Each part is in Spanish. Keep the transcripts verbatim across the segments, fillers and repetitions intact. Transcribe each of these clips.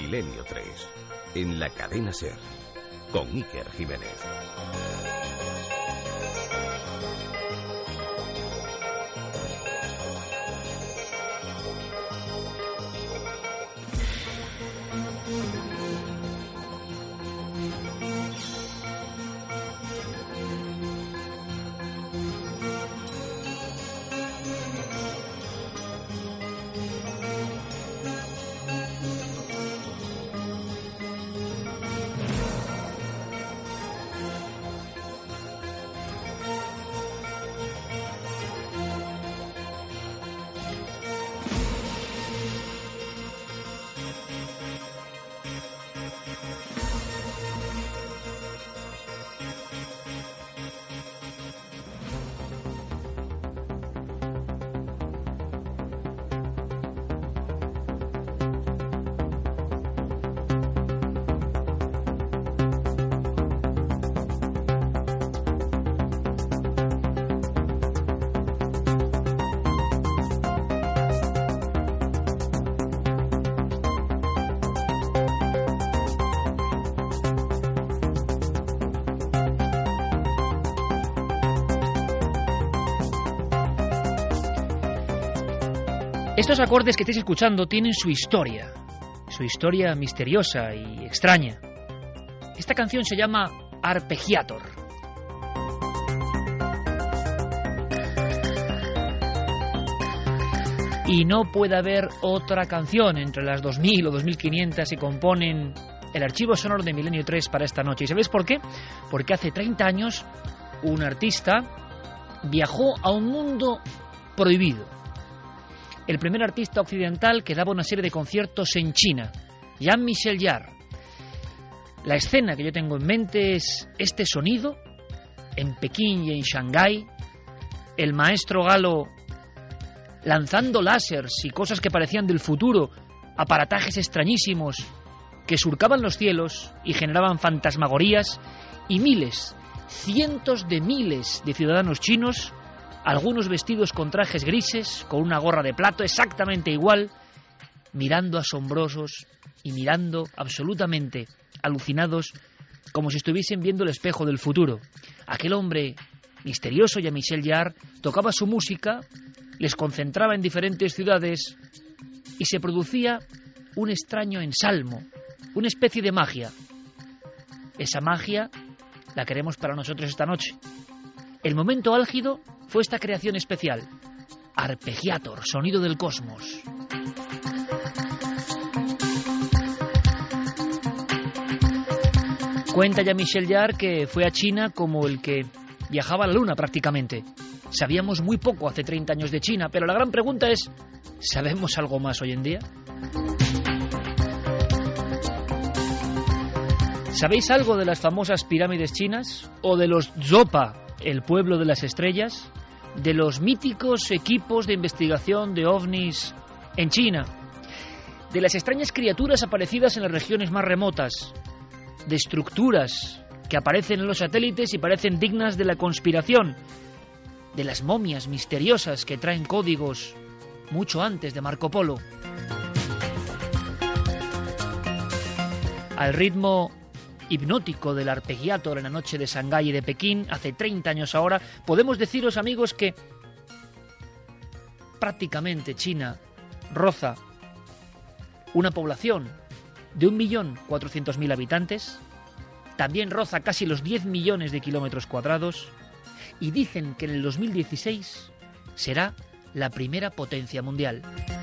Milenio tres, en la cadena SER, con Iker Jiménez. Estos acordes que estáis escuchando tienen su historia, su historia misteriosa y extraña. Esta canción se llama Arpeggiator. Y no puede haber otra canción entre las dos mil o dos mil quinientas que componen el archivo sonoro de Milenio tres para esta noche. ¿Y sabéis por qué? Porque hace treinta años un artista viajó a un mundo prohibido. El primer artista occidental que daba una serie de conciertos en China, Jean-Michel Jarre. La escena que yo tengo en mente es este sonido en Pekín y en Shanghái, el maestro galo lanzando láseres y cosas que parecían del futuro, aparatajes extrañísimos que surcaban los cielos y generaban fantasmagorías, y miles, cientos de miles de ciudadanos chinos, algunos vestidos con trajes grises, con una gorra de plato exactamente igual, mirando asombrosos y mirando absolutamente alucinados, como si estuviesen viendo el espejo del futuro. Aquel hombre misterioso, Jean-Michel Jarre, tocaba su música, les concentraba en diferentes ciudades y se producía un extraño ensalmo, una especie de magia. Esa magia la queremos para nosotros esta noche. El momento álgido fue esta creación especial, Arpeggiator, sonido del cosmos. Cuenta Jean-Michel Jarre que fue a China como el que viajaba a la luna prácticamente. Sabíamos muy poco hace treinta años de China, pero la gran pregunta es, ¿sabemos algo más hoy en día? ¿Sabéis algo de las famosas pirámides chinas? ¿O de los Zopa, el pueblo de las estrellas? ¿De los míticos equipos de investigación de ovnis en China? ¿De las extrañas criaturas aparecidas en las regiones más remotas? ¿De estructuras que aparecen en los satélites y parecen dignas de la conspiración? ¿De las momias misteriosas que traen códigos mucho antes de Marco Polo? Al ritmo hipnótico del Arpeggiator en la noche de Shanghái y de Pekín, hace treinta años ahora, podemos deciros, amigos, que prácticamente China roza una población de un millón cuatrocientos mil habitantes, también roza casi los diez millones de kilómetros cuadrados, y dicen que en el dos mil dieciséis será la primera potencia mundial.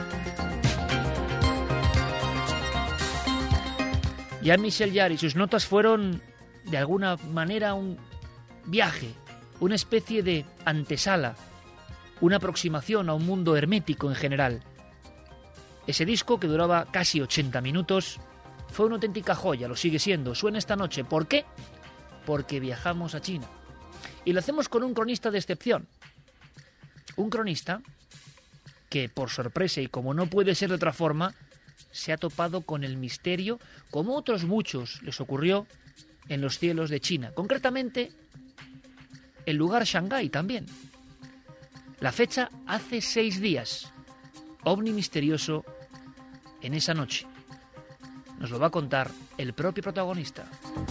Jean-Michel Jarre y sus notas fueron, de alguna manera, un viaje, una especie de antesala, una aproximación a un mundo hermético en general. Ese disco, que duraba casi ochenta minutos, fue una auténtica joya, lo sigue siendo, suena esta noche. ¿Por qué? Porque viajamos a China. Y lo hacemos con un cronista de excepción. Un cronista que, por sorpresa y como no puede ser de otra forma, se ha topado con el misterio, como otros muchos les ocurrió en los cielos de China. Concretamente, el lugar Shanghái también. La fecha hace seis días. OVNI misterioso en esa noche. Nos lo va a contar el propio protagonista.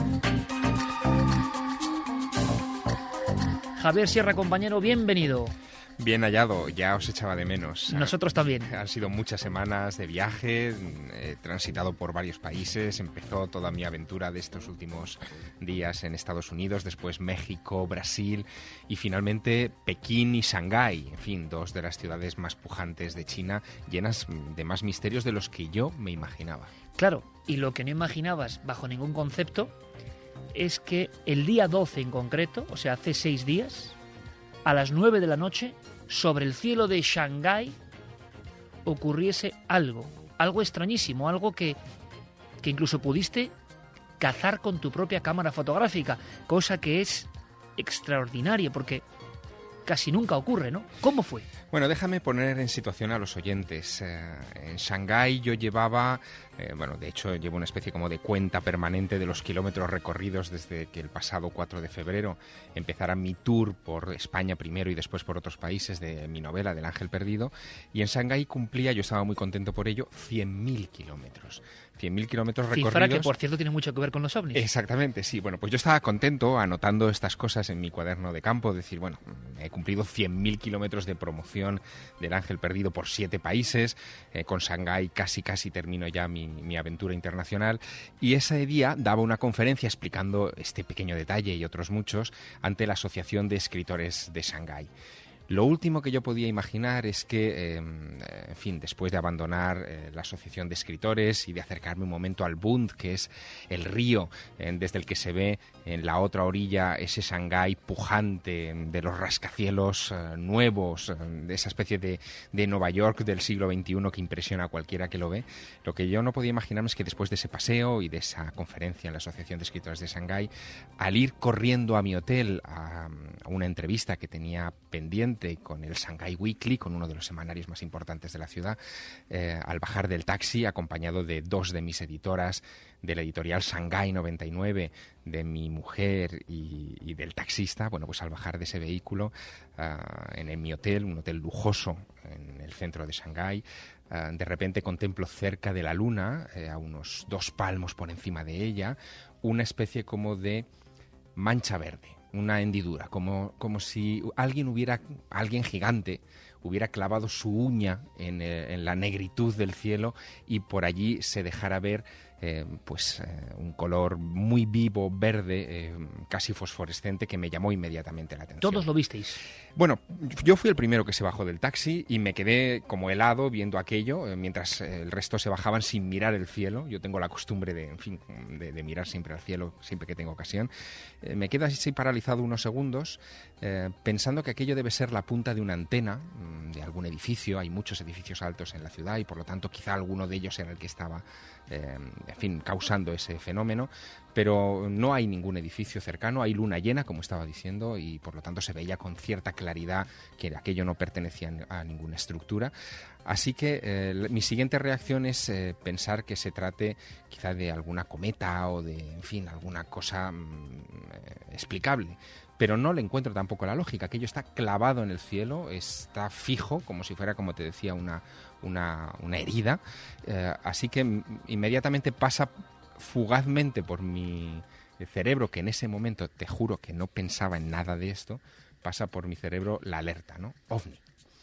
Javier Sierra, compañero, bienvenido. Bien hallado, ya os echaba de menos. Nosotros también. Han sido muchas semanas de viaje, he transitado por varios países, empezó toda mi aventura de estos últimos días en Estados Unidos, después México, Brasil y finalmente Pekín y Shanghái, en fin, dos de las ciudades más pujantes de China, llenas de más misterios de los que yo me imaginaba. Claro, y lo que no imaginabas bajo ningún concepto es que el día doce en concreto, o sea, hace seis días, a las nueve de la noche, sobre el cielo de Shanghái ocurriese algo, algo extrañísimo, algo que, que incluso pudiste cazar con tu propia cámara fotográfica, cosa que es extraordinaria porque casi nunca ocurre, ¿no? ¿Cómo fue? Bueno, déjame poner en situación a los oyentes. Eh, en Shanghái yo llevaba, eh, bueno, de hecho llevo una especie como de cuenta permanente de los kilómetros recorridos desde que el pasado cuatro de febrero empezara mi tour por España primero y después por otros países de mi novela del Ángel Perdido. Y en Shanghái cumplía, yo estaba muy contento por ello, cien mil kilómetros. cien mil kilómetros recorridos. Cifra que, por cierto, tiene mucho que ver con los ovnis. Exactamente, sí. Bueno, pues yo estaba contento anotando estas cosas en mi cuaderno de campo, decir, bueno, he cumplido cien mil kilómetros de promoción del Ángel Perdido por siete países, eh, con Shanghái casi casi termino ya mi, mi aventura internacional, y ese día daba una conferencia explicando este pequeño detalle y otros muchos ante la Asociación de Escritores de Shanghái. Lo último que yo podía imaginar es que, eh, en fin, después de abandonar eh, la Asociación de Escritores y de acercarme un momento al Bund, que es el río eh, desde el que se ve en la otra orilla ese Shanghái pujante de los rascacielos eh, nuevos, eh, de esa especie de, de Nueva York del siglo veintiuno que impresiona a cualquiera que lo ve, lo que yo no podía imaginarme es que después de ese paseo y de esa conferencia en la Asociación de Escritores de Shanghái, al ir corriendo a mi hotel a, a una entrevista que tenía pendiente con el Shanghai Weekly, con uno de los semanarios más importantes de la ciudad, eh, al bajar del taxi, acompañado de dos de mis editoras, de la editorial Shanghai noventa y nueve, de mi mujer y, y del taxista, bueno, pues al bajar de ese vehículo uh, en, en mi hotel, un hotel lujoso en el centro de Shanghái, uh, de repente contemplo cerca de la luna, eh, a unos dos palmos por encima de ella, una especie como de mancha verde, una hendidura, como, como si alguien hubiera, alguien gigante hubiera clavado su uña en, eh, en la negritud del cielo y por allí se dejara ver eh, pues eh, un color muy vivo, verde, eh, casi fosforescente, que me llamó inmediatamente la atención. ¿Todos lo visteis? Bueno, yo fui el primero que se bajó del taxi y me quedé como helado viendo aquello, eh, mientras el resto se bajaban sin mirar el cielo. Yo tengo la costumbre de, en fin, de, de mirar siempre al cielo, siempre que tengo ocasión. Eh, me quedé así paralizado unos segundos, eh, pensando que aquello debe ser la punta de una antena de algún edificio. Hay muchos edificios altos en la ciudad y por lo tanto quizá alguno de ellos era el que estaba, eh, en fin, causando ese fenómeno, pero no hay ningún edificio cercano, hay luna llena, como estaba diciendo, y por lo tanto se veía con cierta claridad que aquello no pertenecía a ninguna estructura. Así que eh, mi siguiente reacción es eh, pensar que se trate quizá de alguna cometa o de, en fin, alguna cosa mmm, eh, explicable. Pero no le encuentro tampoco la lógica. Aquello está clavado en el cielo, está fijo, como si fuera, como te decía, una, una, una herida. Eh, así que m- inmediatamente pasa fugazmente por mi cerebro, que en ese momento, te juro que no pensaba en nada de esto, pasa por mi cerebro la alerta, ¿no? OVNI.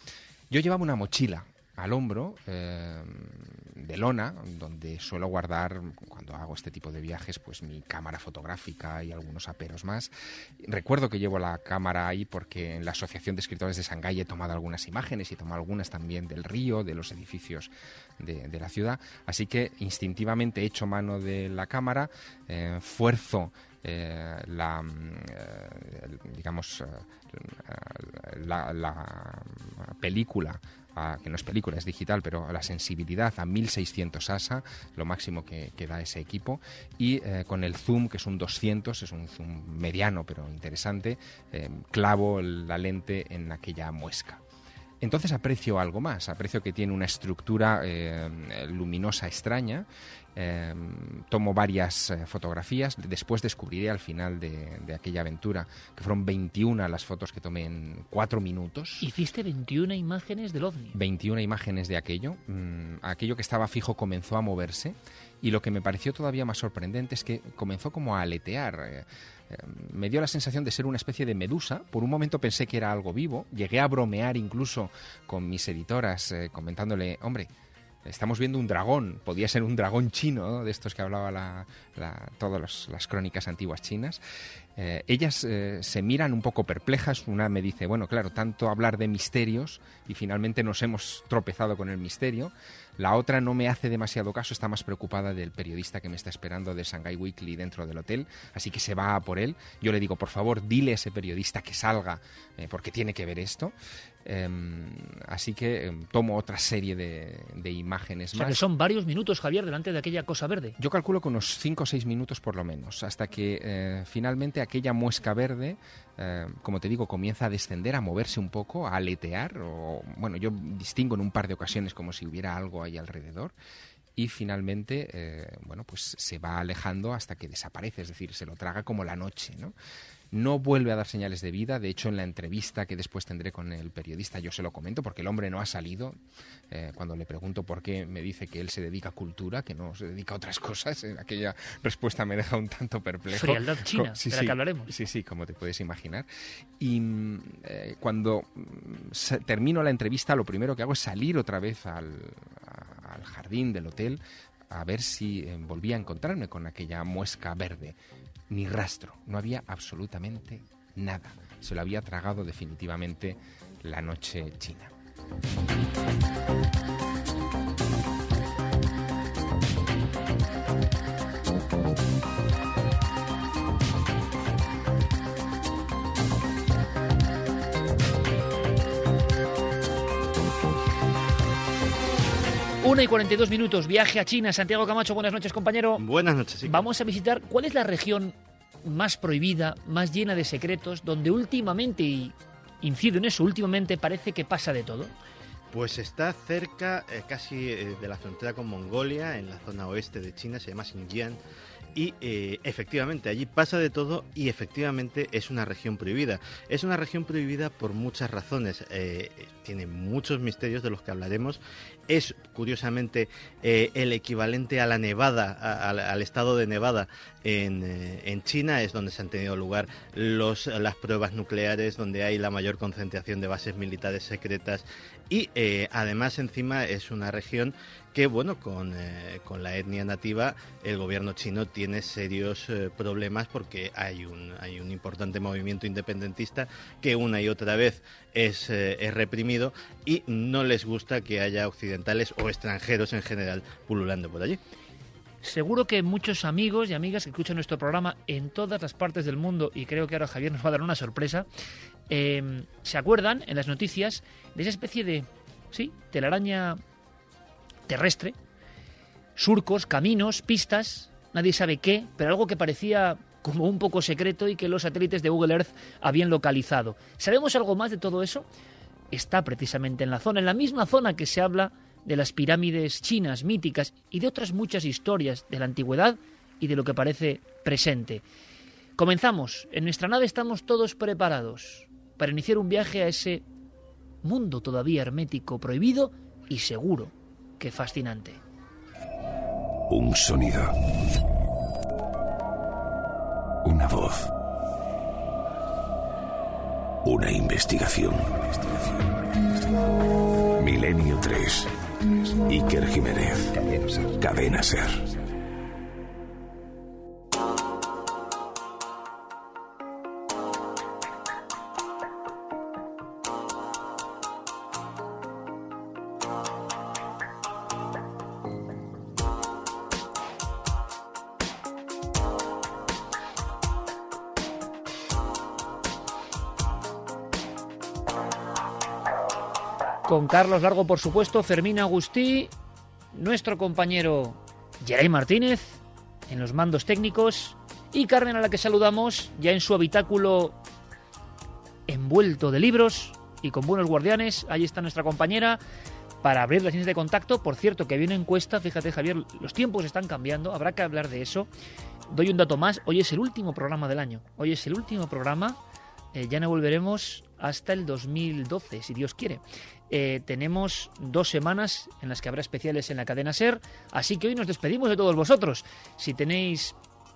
Yo llevaba una mochila al hombro eh, de lona, donde suelo guardar, cuando hago este tipo de viajes, pues mi cámara fotográfica y algunos aperos más. Recuerdo que llevo la cámara ahí porque en la Asociación de Escritores de Shanghái he tomado algunas imágenes y he tomado algunas también del río, de los edificios de, de la ciudad, así que instintivamente echo mano de la cámara, eh, fuerzo Eh, la eh, digamos eh, la, la película, a, que no es película, es digital, pero la sensibilidad a mil seiscientos A S A, lo máximo que, que da ese equipo, y eh, con el zoom, que es un doscientos, es un zoom mediano pero interesante, eh, clavo la lente en aquella muesca. Entonces aprecio algo más, aprecio que tiene una estructura eh, luminosa extraña, Eh, tomo varias eh, fotografías, después descubriré al final de, de aquella aventura que fueron veintiuna las fotos que tomé en cuatro minutos. Hiciste veintiuna imágenes del OVNI. veintiuna imágenes de aquello. Mm, aquello que estaba fijo comenzó a moverse, y lo que me pareció todavía más sorprendente es que comenzó como a aletear. Eh, eh, me dio la sensación de ser una especie de medusa. Por un momento pensé que era algo vivo. Llegué a bromear incluso con mis editoras, eh, comentándole, hombre, estamos viendo un dragón, podía ser un dragón chino, ¿no?, de estos que hablaba la, la, todas los, las crónicas antiguas chinas. Eh, ellas eh, se miran un poco perplejas. Una me dice, bueno, claro, tanto hablar de misterios y finalmente nos hemos tropezado con el misterio. La otra no me hace demasiado caso, está más preocupada del periodista que me está esperando de Shanghai Weekly dentro del hotel, así que se va a por él. Yo le digo, por favor, dile a ese periodista que salga, eh, porque tiene que ver esto. Eh, así que eh, tomo otra serie de, de imágenes o sea, más. Que son varios minutos, Javier, delante de aquella cosa verde. Yo calculo con unos cinco o seis minutos por lo menos, hasta que eh, finalmente aquella muesca verde, eh, como te digo, comienza a descender, a moverse un poco, a aletear, o bueno, yo distingo en un par de ocasiones como si hubiera algo ahí alrededor, y finalmente, eh, bueno, pues se va alejando hasta que desaparece, es decir, se lo traga como la noche, ¿no? No vuelve a dar señales de vida. De hecho, en la entrevista que después tendré con el periodista yo se lo comento, porque el hombre no ha salido. Eh, cuando le pregunto por qué, me dice que él se dedica a cultura, que no se dedica a otras cosas. Eh, aquella respuesta me deja un tanto perplejo. Frialdad china, sí, de la sí, que hablaremos. Sí, sí, como te puedes imaginar. Y eh, cuando se, termino la entrevista, lo primero que hago es salir otra vez al, a, al jardín del hotel a ver si eh, volvía a encontrarme con aquella muesca verde. Ni rastro, no había absolutamente nada. Se lo había tragado definitivamente la noche china. Una y cuarenta y dos minutos, viaje a China. Santiago Camacho, buenas noches, compañero. Buenas noches, sí. Vamos a visitar, ¿cuál es la región más prohibida, más llena de secretos, donde últimamente, y incido en eso, últimamente parece que pasa de todo? Pues está cerca, eh, casi eh, de la frontera con Mongolia, en la zona oeste de China, se llama Xinjiang. Y eh, efectivamente, allí pasa de todo y efectivamente es una región prohibida. Es una región prohibida por muchas razones. Eh, tiene muchos misterios de los que hablaremos. Es, curiosamente, eh, el equivalente a la Nevada, a, a, al estado de Nevada en, eh, en China. Es donde se han tenido lugar los, las pruebas nucleares, donde hay la mayor concentración de bases militares secretas. Y eh, además, encima, es una región que, bueno, con, eh, con la etnia nativa, el gobierno chino tiene serios eh, problemas porque hay un, hay un importante movimiento independentista que una y otra vez es, eh, es reprimido y no les gusta que haya occidentales o extranjeros en general pululando por allí. Seguro que muchos amigos y amigas que escuchan nuestro programa en todas las partes del mundo, y creo que ahora Javier nos va a dar una sorpresa, eh, se acuerdan en las noticias de esa especie de, sí, telaraña terrestre, surcos, caminos, pistas, nadie sabe qué, pero algo que parecía como un poco secreto y que los satélites de Google Earth habían localizado. ¿Sabemos algo más de todo eso? Está precisamente en la zona, en la misma zona que se habla de las pirámides chinas míticas y de otras muchas historias de la antigüedad y de lo que parece presente. Comenzamos. En nuestra nave estamos todos preparados para iniciar un viaje a ese mundo todavía hermético, prohibido y seguro que fascinante. Un sonido. Una voz. Una investigación. Milenio tres. Iker Jiménez. Cadena Ser. Con Carlos Largo, por supuesto, Fermín Agustí, nuestro compañero Geray Martínez en los mandos técnicos y Carmen, a la que saludamos ya en su habitáculo envuelto de libros y con buenos guardianes. Ahí está nuestra compañera para abrir las líneas de contacto. Por cierto, que había una encuesta, fíjate Javier, los tiempos están cambiando, habrá que hablar de eso. Doy un dato más, hoy es el último programa del año, hoy es el último programa, eh, ya no volveremos hasta el dos mil doce, si Dios quiere. Eh, tenemos dos semanas en las que habrá especiales en la cadena SER, así que hoy nos despedimos de todos vosotros. Si tenéis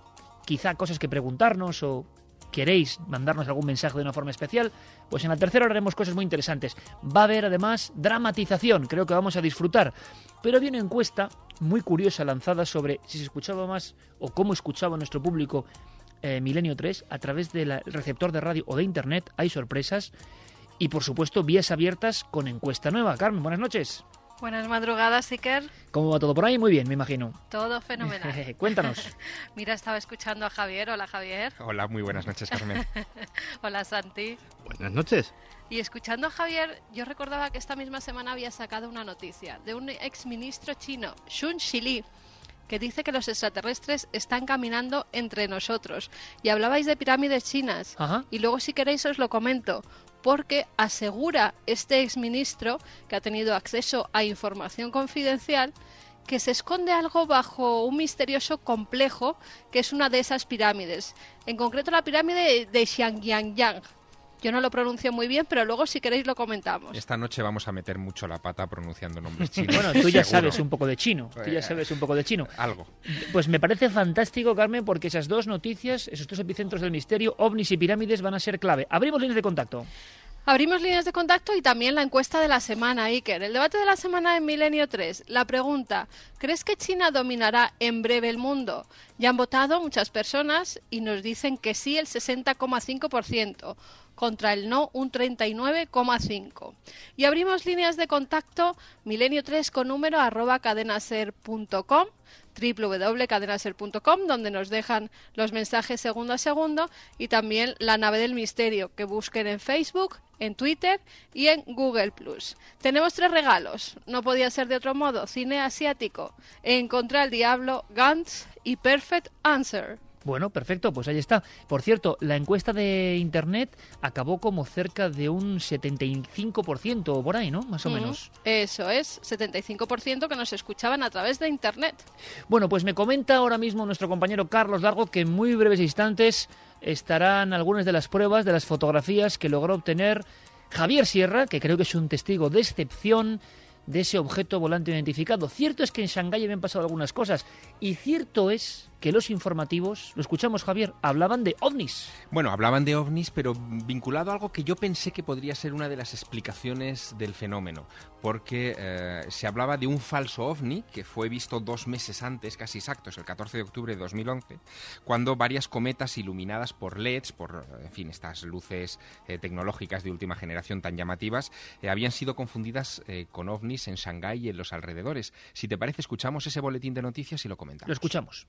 quizá cosas que preguntarnos o queréis mandarnos algún mensaje de una forma especial, pues en la tercera hora haremos cosas muy interesantes. Va a haber además dramatización, creo que vamos a disfrutar. Pero había una encuesta muy curiosa lanzada sobre si se escuchaba más o cómo escuchaba nuestro público eh, Milenio tres a través del receptor de radio o de internet. Hay sorpresas y por supuesto vías abiertas con encuesta nueva. Carmen, buenas noches. Buenas madrugadas, Iker. ¿Cómo va todo por ahí? Muy bien, me imagino. Todo fenomenal. Cuéntanos. Mira, estaba escuchando a Javier. Hola, Javier. Hola, muy buenas noches, Carmen. Hola, Santi. Buenas noches. Y escuchando a Javier, yo recordaba que esta misma semana había sacado una noticia de un exministro chino, Sun Xili, que dice que los extraterrestres están caminando entre nosotros. Y hablabais de pirámides chinas. Ajá. Y luego, si queréis, os lo comento. Porque asegura este exministro, que ha tenido acceso a información confidencial, que se esconde algo bajo un misterioso complejo que es una de esas pirámides. En concreto la pirámide de Xiangyang. Yo no lo pronuncio muy bien, pero luego si queréis lo comentamos. Esta noche vamos a meter mucho la pata pronunciando nombres chinos. Bueno, tú ya seguro. sabes un poco de chino. Tú ya sabes un poco de chino. Algo. Pues me parece fantástico, Carmen, porque esas dos noticias, esos dos epicentros del misterio, ovnis y pirámides, van a ser clave. Abrimos líneas de contacto. Abrimos líneas de contacto y también la encuesta de la semana, Iker. El debate de la semana en Milenio tres. La pregunta, ¿crees que China dominará en breve el mundo? Ya han votado muchas personas y nos dicen que sí el sesenta coma cinco por ciento, contra el no un treinta y nueve coma cinco por ciento. Y abrimos líneas de contacto milenio tres con número arroba cadenaser punto com, doble u doble u doble u punto cadenaser punto com, donde nos dejan los mensajes segundo a segundo, y también la nave del misterio, que busquen en Facebook, en Twitter y en Google plus. Tenemos tres regalos, no podía ser de otro modo: cine asiático, Encontré al diablo, Gantz y Perfect Answer. Bueno, perfecto, pues ahí está. Por cierto, la encuesta de Internet acabó como cerca de un setenta y cinco por ciento o por ahí, ¿no? Más o Mm, menos. Eso es, setenta y cinco por ciento que nos escuchaban a través de Internet. Bueno, pues me comenta ahora mismo nuestro compañero Carlos Largo que en muy breves instantes estarán algunas de las pruebas de las fotografías que logró obtener Javier Sierra, que creo que es un testigo de excepción de ese objeto volante identificado. Cierto es que en Shanghái habían pasado algunas cosas, y cierto es que los informativos, lo escuchamos Javier, hablaban de ovnis. Bueno, hablaban de ovnis, pero vinculado a algo que yo pensé que podría ser una de las explicaciones del fenómeno, porque eh, se hablaba de un falso ovni que fue visto dos meses antes, casi exactos, el catorce de octubre de dos mil once, cuando varias cometas iluminadas por L E Ds, por, en fin, estas luces eh, tecnológicas de última generación tan llamativas, eh, habían sido confundidas eh, con ovnis en Shanghái y en los alrededores. Si te parece, escuchamos ese boletín de noticias y lo comentamos. Lo escuchamos.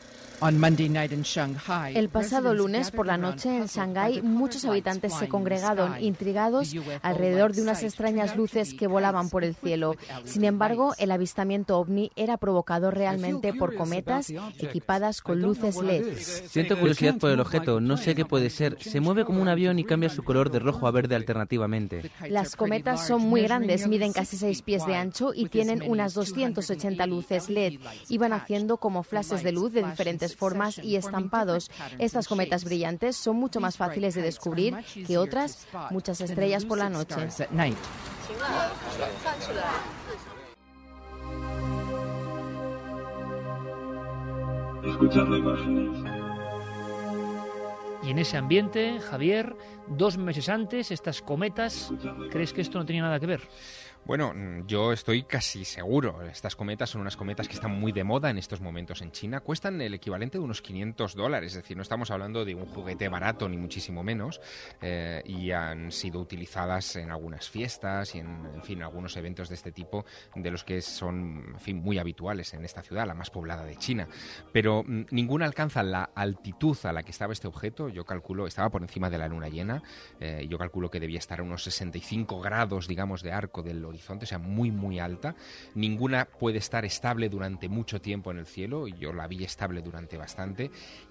El pasado lunes por la noche en Shanghái, muchos habitantes se congregaron intrigados alrededor de unas extrañas luces que volaban por el cielo. Sin embargo, el avistamiento ovni era provocado realmente por cometas equipadas con luces L E D. Siento curiosidad por el objeto, no sé qué puede ser. Se mueve como un avión y cambia su color de rojo a verde alternativamente. Las cometas son muy grandes, miden casi seis pies de ancho y tienen unas doscientas ochenta luces L E D. Iban haciendo como flashes de luz de diferentes formas y estampados. Estas cometas brillantes son mucho más fáciles de descubrir que otras muchas estrellas por la noche. Escuchando imágenes. Y en ese ambiente, Javier, dos meses antes, estas cometas, ¿crees que esto no tenía nada que ver? Bueno, yo estoy casi seguro. Estas cometas son unas cometas que están muy de moda en estos momentos en China. Cuestan el equivalente de unos quinientos dólares, es decir, no estamos hablando de un juguete barato ni muchísimo menos, eh, y han sido utilizadas en algunas fiestas y en, en fin, algunos eventos de este tipo, de los que son, en fin, muy habituales en esta ciudad, la más poblada de China. Pero mm, ninguna alcanza la altitud a la que estaba este objeto. Yo calculo, estaba por encima de la luna llena, eh, yo calculo que debía estar a unos sesenta y cinco grados, digamos, de arco del horizonte, o sea, muy muy alta. Ninguna puede estar estable durante mucho tiempo en el cielo, y yo la vi estable durante bastante,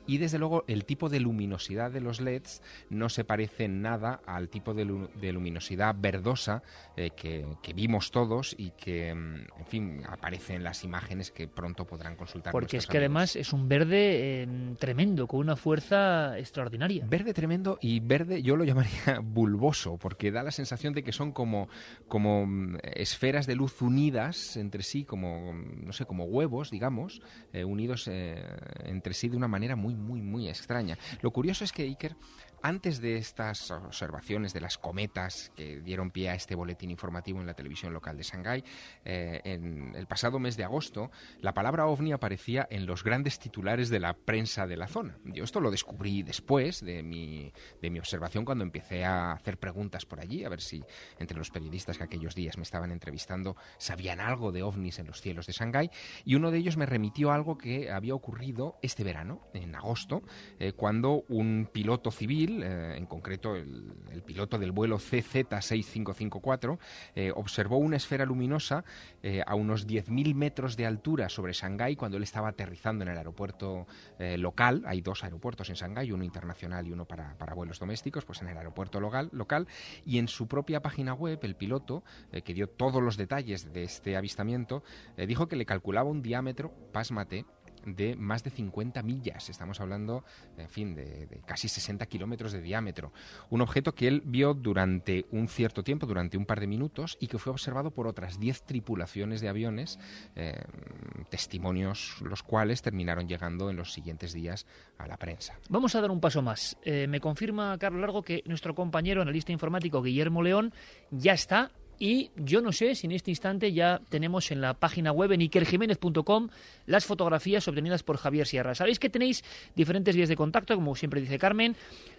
y desde luego el tipo de luminosidad de los L E Ds no se parece en nada al tipo de, lu de luminosidad verdosa eh, que, que vimos todos y que, en fin, aparece en las imágenes que pronto podrán consultar. Porque es que amigos. Además es un verde eh, tremendo, con una fuerza extraordinaria. Verde tremendo y verde yo lo llamaría bulboso, porque da la sensación de que son como, como esferas de luz unidas entre sí, como, no sé, como huevos, digamos, eh, unidos eh, entre sí de una manera muy, muy, muy extraña. Lo curioso es que, Iker, antes de estas observaciones de las cometas que dieron pie a este boletín informativo en la televisión local de Shanghái, eh, en el pasado mes de agosto, la palabra ovni aparecía en los grandes titulares de la prensa de la zona. Yo esto lo descubrí después de mi, de mi observación, cuando empecé a hacer preguntas por allí, a ver si entre los periodistas que aquellos días me estaban entrevistando sabían algo de ovnis en los cielos de Shanghái, y uno de ellos me remitió a algo que había ocurrido este verano, en agosto, eh, cuando un piloto civil, Eh, en concreto el, el piloto del vuelo C Z seis cinco cinco cuatro, eh, observó una esfera luminosa eh, a unos diez mil metros de altura sobre Shanghái cuando él estaba aterrizando en el aeropuerto eh, local. Hay dos aeropuertos en Shanghái, uno internacional y uno para, para vuelos domésticos, pues en el aeropuerto local, local y en su propia página web el piloto, eh, que dio todos los detalles de este avistamiento, eh, dijo que le calculaba un diámetro, pásmate, de más de cincuenta millas. Estamos hablando, en fin, de, de casi sesenta kilómetros de diámetro. Un objeto que él vio durante un cierto tiempo, durante un par de minutos, y que fue observado por otras diez tripulaciones de aviones, eh, testimonios los cuales terminaron llegando en los siguientes días a la prensa. Vamos a dar un paso más. Eh, me confirma Carlos Largo que nuestro compañero analista informático Guillermo León ya está. Y yo no sé si en este instante ya tenemos en la página web, en iker jiménez punto com, las fotografías obtenidas por Javier Sierra. Sabéis que tenéis diferentes vías de contacto, como siempre dice Carmen,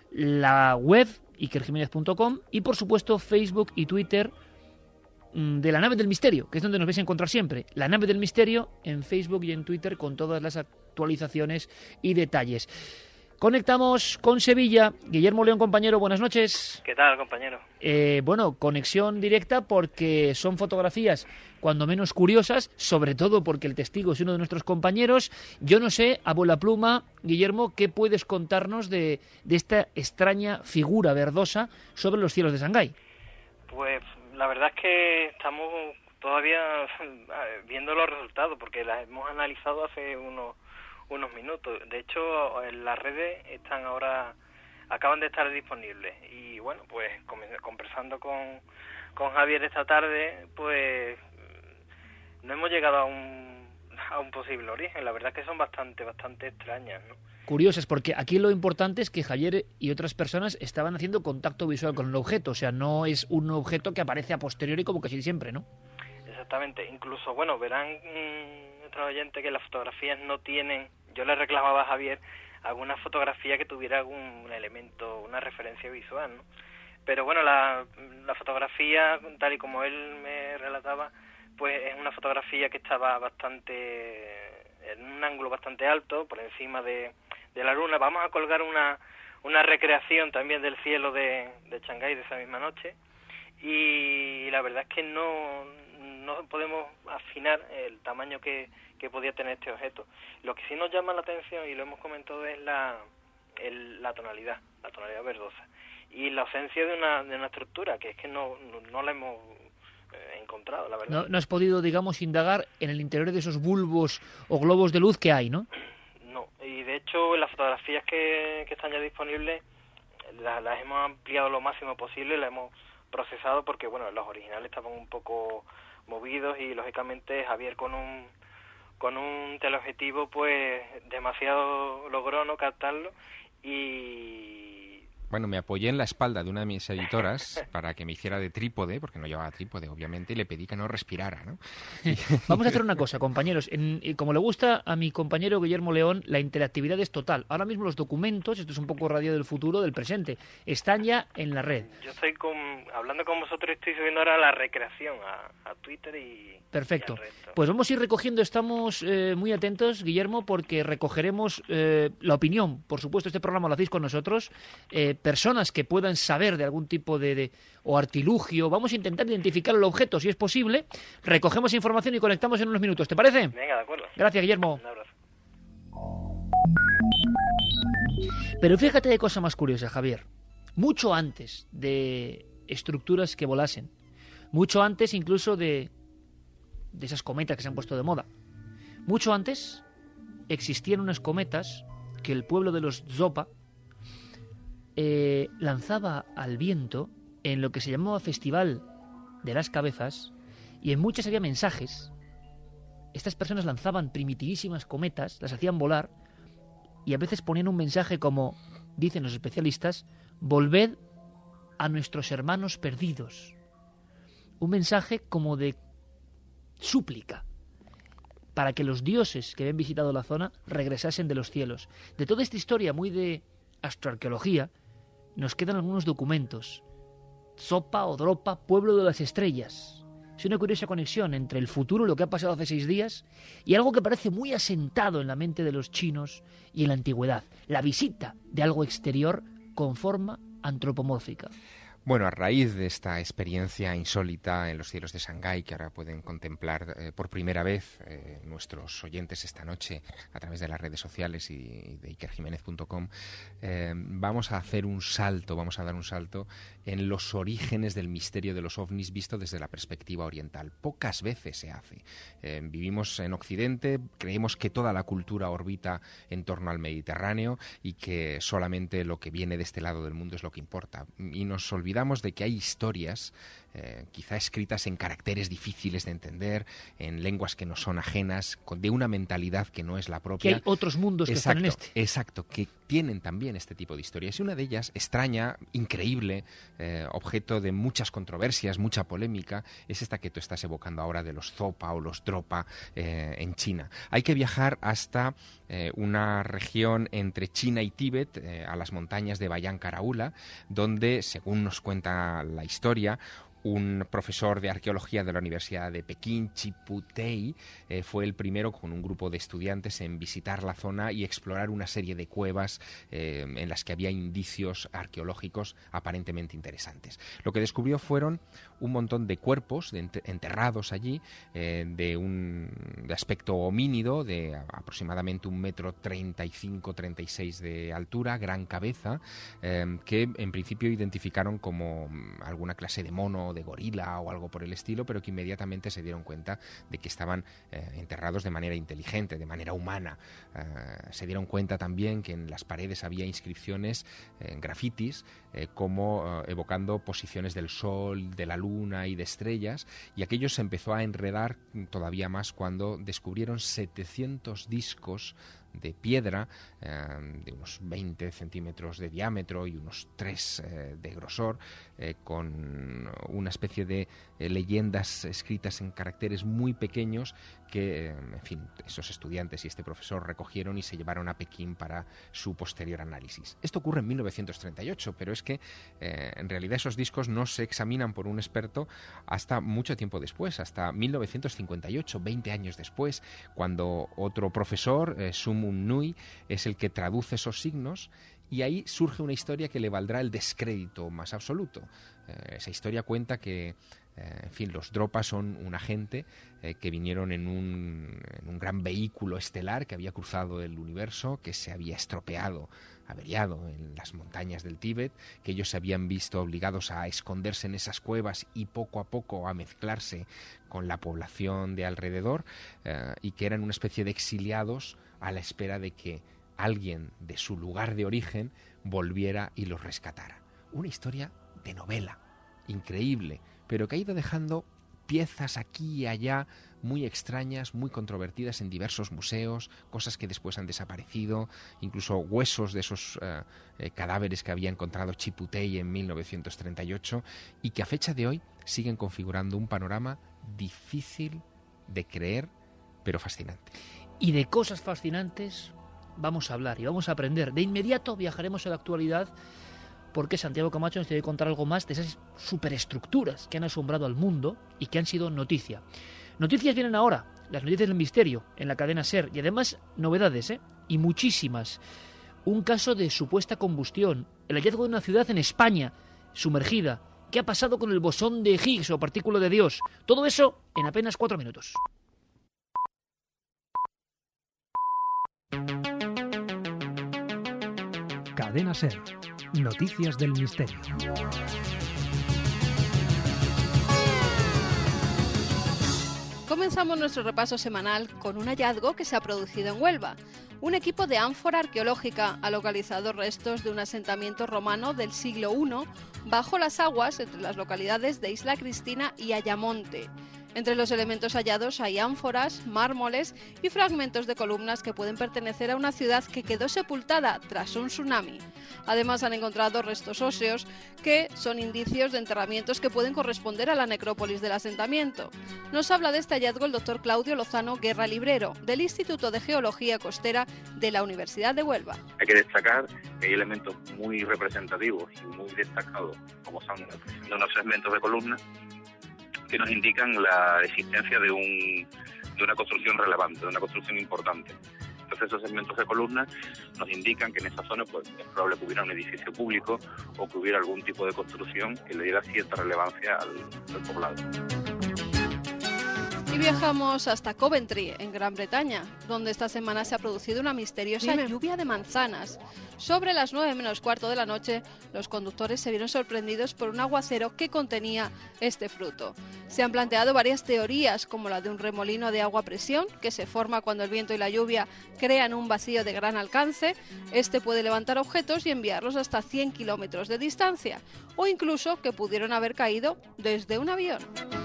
la web, iker jiménez punto com, y por supuesto Facebook y Twitter de La Nave del Misterio, que es donde nos vais a encontrar siempre. La Nave del Misterio en Facebook y en Twitter con todas las actualizaciones y detalles. Conectamos con Sevilla. Guillermo León, compañero, buenas noches. ¿Qué tal, compañero? Eh, bueno, conexión directa porque son fotografías cuando menos curiosas, sobre todo porque el testigo es uno de nuestros compañeros. Yo no sé, a bola pluma, Guillermo, ¿qué puedes contarnos de, de esta extraña figura verdosa sobre los cielos de Shanghái? Pues la verdad es que estamos todavía viendo los resultados, porque las hemos analizado hace unos... unos minutos. De hecho, en las redes están ahora, acaban de estar disponibles. Y bueno, pues conversando con, con Javier esta tarde, pues no hemos llegado a un, a un posible origen. La verdad es que son bastante, bastante extrañas, ¿no? Curiosas, porque aquí lo importante es que Javier y otras personas estaban haciendo contacto visual con el objeto. O sea, no es un objeto que aparece a posteriori como casi siempre, ¿no? Exactamente. Incluso, bueno, verán mmm, nuestros oyentes que las fotografías no tienen... Yo le reclamaba a Javier alguna fotografía que tuviera algún elemento, una referencia visual, ¿no? Pero bueno, la, la fotografía, tal y como él me relataba, pues es una fotografía que estaba bastante, en un ángulo bastante alto, por encima de, de la luna. Vamos a colgar una, una recreación también del cielo de, de Shanghái de esa misma noche, y la verdad es que no, no podemos afinar el tamaño que que podía tener este objeto. Lo que sí nos llama la atención, y lo hemos comentado, es la, el, la tonalidad, la tonalidad verdosa, y la ausencia de una, de una estructura, que es que no, no, no la hemos eh, encontrado, la verdad. No, no has podido, digamos, indagar en el interior de esos bulbos o globos de luz que hay, ¿no? No, y de hecho las fotografías que, que están ya disponibles las, las hemos ampliado lo máximo posible, las hemos procesado, porque bueno, los originales estaban un poco movidos, y lógicamente Javier con un con un teleobjetivo pues demasiado logró no captarlo, y bueno, me apoyé en la espalda de una de mis editoras para que me hiciera de trípode, porque no llevaba trípode, obviamente, y le pedí que no respirara, ¿no? Vamos a hacer una cosa, compañeros. En, como le gusta a mi compañero Guillermo León, la interactividad es total. Ahora mismo los documentos, esto es un poco radio del futuro, del presente, están ya en la red. Yo estoy con, hablando con vosotros, estoy subiendo ahora la recreación a, a Twitter y... Perfecto. Y pues vamos a ir recogiendo, estamos eh, muy atentos, Guillermo, porque recogeremos eh, la opinión. Por supuesto, este programa lo hacéis con nosotros. Eh, personas que puedan saber de algún tipo de, de o artilugio. Vamos a intentar identificar el objeto, si es posible. Recogemos información y conectamos en unos minutos. ¿Te parece? Venga, de acuerdo. Gracias, Guillermo. Un abrazo. Pero fíjate de cosa más curiosa, Javier. Mucho antes de estructuras que volasen, mucho antes incluso de, de esas cometas que se han puesto de moda, mucho antes existían unas cometas que el pueblo de los Zopa eh, lanzaba al viento en lo que se llamaba Festival de las Cabezas, y en muchas había mensajes. Estas personas lanzaban primitivísimas cometas, las hacían volar, y a veces ponían un mensaje como, dicen los especialistas, volved a nuestros hermanos perdidos. Un mensaje como de súplica, para que los dioses que habían visitado la zona regresasen de los cielos. De toda esta historia muy de astroarqueología, nos quedan algunos documentos. Zopa o Dropa, pueblo de las estrellas. Es una curiosa conexión entre el futuro, lo que ha pasado hace seis días, y algo que parece muy asentado en la mente de los chinos y en la antigüedad. La visita de algo exterior con forma antropomórfica. Bueno, a raíz de esta experiencia insólita en los cielos de Shanghái, que ahora pueden contemplar eh, por primera vez eh, nuestros oyentes esta noche a través de las redes sociales y de iker jiménez punto com, eh, vamos a hacer un salto, vamos a dar un salto en los orígenes del misterio de los ovnis visto desde la perspectiva oriental. Pocas veces se hace. Eh, vivimos en Occidente, creemos que toda la cultura orbita en torno al Mediterráneo y que solamente lo que viene de este lado del mundo es lo que importa. Y nos olvidamos de que hay historias, eh, quizá escritas en caracteres difíciles de entender, en lenguas que nos son ajenas, con, de una mentalidad que no es la propia. Que hay otros mundos exacto, que están en este. Exacto, que tienen también este tipo de historias. Y una de ellas, extraña, increíble, eh, objeto de muchas controversias, mucha polémica, es esta que tú estás evocando ahora de los Zopa o los Dropa eh, en China. Hay que viajar hasta eh, una región entre China y Tíbet, eh, a las montañas de Bayan Karaula, donde, según nos cuenta la historia, un profesor de arqueología de la Universidad de Pekín, Chiputei, eh, fue el primero con un grupo de estudiantes en visitar la zona y explorar una serie de cuevas eh, en las que había indicios arqueológicos aparentemente interesantes. Lo que descubrió fueron un montón de cuerpos de enterrados allí, eh, de un de aspecto homínido, de aproximadamente un metro treinta y cinco, treinta y seis de altura, gran cabeza, eh, que en principio identificaron como alguna clase de mono, de gorila o algo por el estilo, pero que inmediatamente se dieron cuenta de que estaban eh, enterrados de manera inteligente, de manera humana. Eh, se dieron cuenta también que en las paredes había inscripciones, eh, grafitis, eh, como eh, evocando posiciones del sol, de la luna y de estrellas, y aquello se empezó a enredar todavía más cuando descubrieron setecientos discos de piedra eh, de unos veinte centímetros de diámetro y unos tres eh, de grosor, eh, con una especie de eh, leyendas escritas en caracteres muy pequeños que, eh, en fin, esos estudiantes y este profesor recogieron y se llevaron a Pekín para su posterior análisis. Esto ocurre en mil novecientos treinta y ocho, pero es que eh, en realidad esos discos no se examinan por un experto hasta mucho tiempo después, hasta mil novecientos cincuenta y ocho, veinte años después, cuando otro profesor, eh, Sumun Nui, es el que traduce esos signos, y ahí surge una historia que le valdrá el descrédito más absoluto. Eh, esa historia cuenta que, eh, en fin, los Dropa son una gente eh, que vinieron en un, en un gran vehículo estelar que había cruzado el universo, que se había estropeado, averiado en las montañas del Tíbet, que ellos se habían visto obligados a esconderse en esas cuevas y poco a poco a mezclarse con la población de alrededor, eh, y que eran una especie de exiliados a la espera de que alguien de su lugar de origen volviera y los rescatara. Una historia de novela, increíble, pero que ha ido dejando piezas aquí y allá muy extrañas, muy controvertidas en diversos museos, cosas que después han desaparecido, incluso huesos de esos eh, eh, cadáveres que había encontrado Chiputei en mil novecientos treinta y ocho, y que a fecha de hoy siguen configurando un panorama difícil de creer, pero fascinante. Y de cosas fascinantes vamos a hablar y vamos a aprender. De inmediato viajaremos a la actualidad, porque Santiago Camacho nos tiene que contar algo más de esas superestructuras que han asombrado al mundo y que han sido noticia. Noticias vienen ahora, las noticias del misterio en la cadena SER, y además novedades, ¿eh? Y muchísimas. Un caso de supuesta combustión, el hallazgo de una ciudad en España sumergida. ¿Qué ha pasado con el bosón de Higgs o partícula de Dios? Todo eso en apenas cuatro minutos. Cadena SER. Noticias del misterio. Comenzamos nuestro repaso semanal con un hallazgo que se ha producido en Huelva. Un equipo de ánfora arqueológica ha localizado restos de un asentamiento romano del siglo primero bajo las aguas entre las localidades de Isla Cristina y Ayamonte. Entre los elementos hallados hay ánforas, mármoles y fragmentos de columnas que pueden pertenecer a una ciudad que quedó sepultada tras un tsunami. Además han encontrado restos óseos que son indicios de enterramientos que pueden corresponder a la necrópolis del asentamiento. Nos habla de este hallazgo el doctor Claudio Lozano Guerra Librero, del Instituto de Geología Costera de la Universidad de Huelva. Hay que destacar que hay elementos muy representativos y muy destacados, como son de unos segmentos de columnas, que nos indican la existencia de, un, de una construcción relevante, de una construcción importante. Entonces esos segmentos de columnas nos indican que en esa zona pues, es probable que hubiera un edificio público o que hubiera algún tipo de construcción que le diera cierta relevancia al, al poblado. Y viajamos hasta Coventry, en Gran Bretaña, donde esta semana se ha producido una misteriosa Dime. lluvia de manzanas. Sobre las nueve menos cuarto de la noche, los conductores se vieron sorprendidos por un aguacero que contenía este fruto. Se han planteado varias teorías, como la de un remolino de agua a presión, que se forma cuando el viento y la lluvia crean un vacío de gran alcance. Este puede levantar objetos y enviarlos hasta cien kilómetros de distancia, o incluso que pudieron haber caído desde un avión.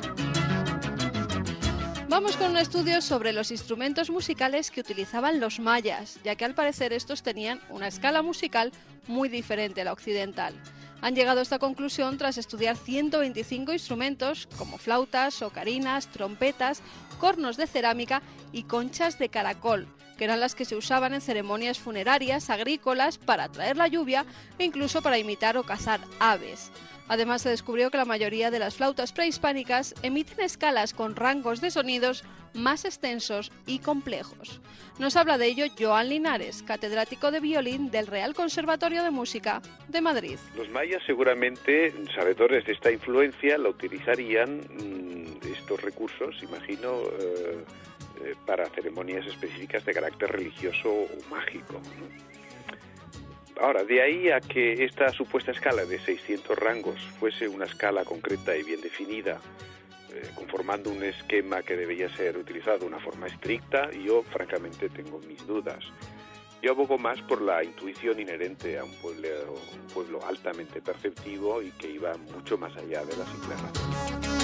Vamos con un estudio sobre los instrumentos musicales que utilizaban los mayas, ya que al parecer estos tenían una escala musical muy diferente a la occidental. Han llegado a esta conclusión tras estudiar ciento veinticinco instrumentos como flautas, ocarinas, trompetas, cornos de cerámica y conchas de caracol, que eran las que se usaban en ceremonias funerarias, agrícolas, para atraer la lluvia e incluso para imitar o cazar aves. Además, se descubrió que la mayoría de las flautas prehispánicas emiten escalas con rangos de sonidos más extensos y complejos. Nos habla de ello Joan Linares, catedrático de violín del Real Conservatorio de Música de Madrid. Los mayas seguramente, sabedores de esta influencia, la utilizarían mmm, estos recursos, imagino, eh, eh, para ceremonias específicas de carácter religioso o mágico, ¿no? Ahora, de ahí a que esta supuesta escala de seiscientos rangos fuese una escala concreta y bien definida, eh, conformando un esquema que debía ser utilizado de una forma estricta, yo francamente tengo mis dudas. Yo abogo más por la intuición inherente a un pueblo, un pueblo altamente perceptivo y que iba mucho más allá de la simple razón.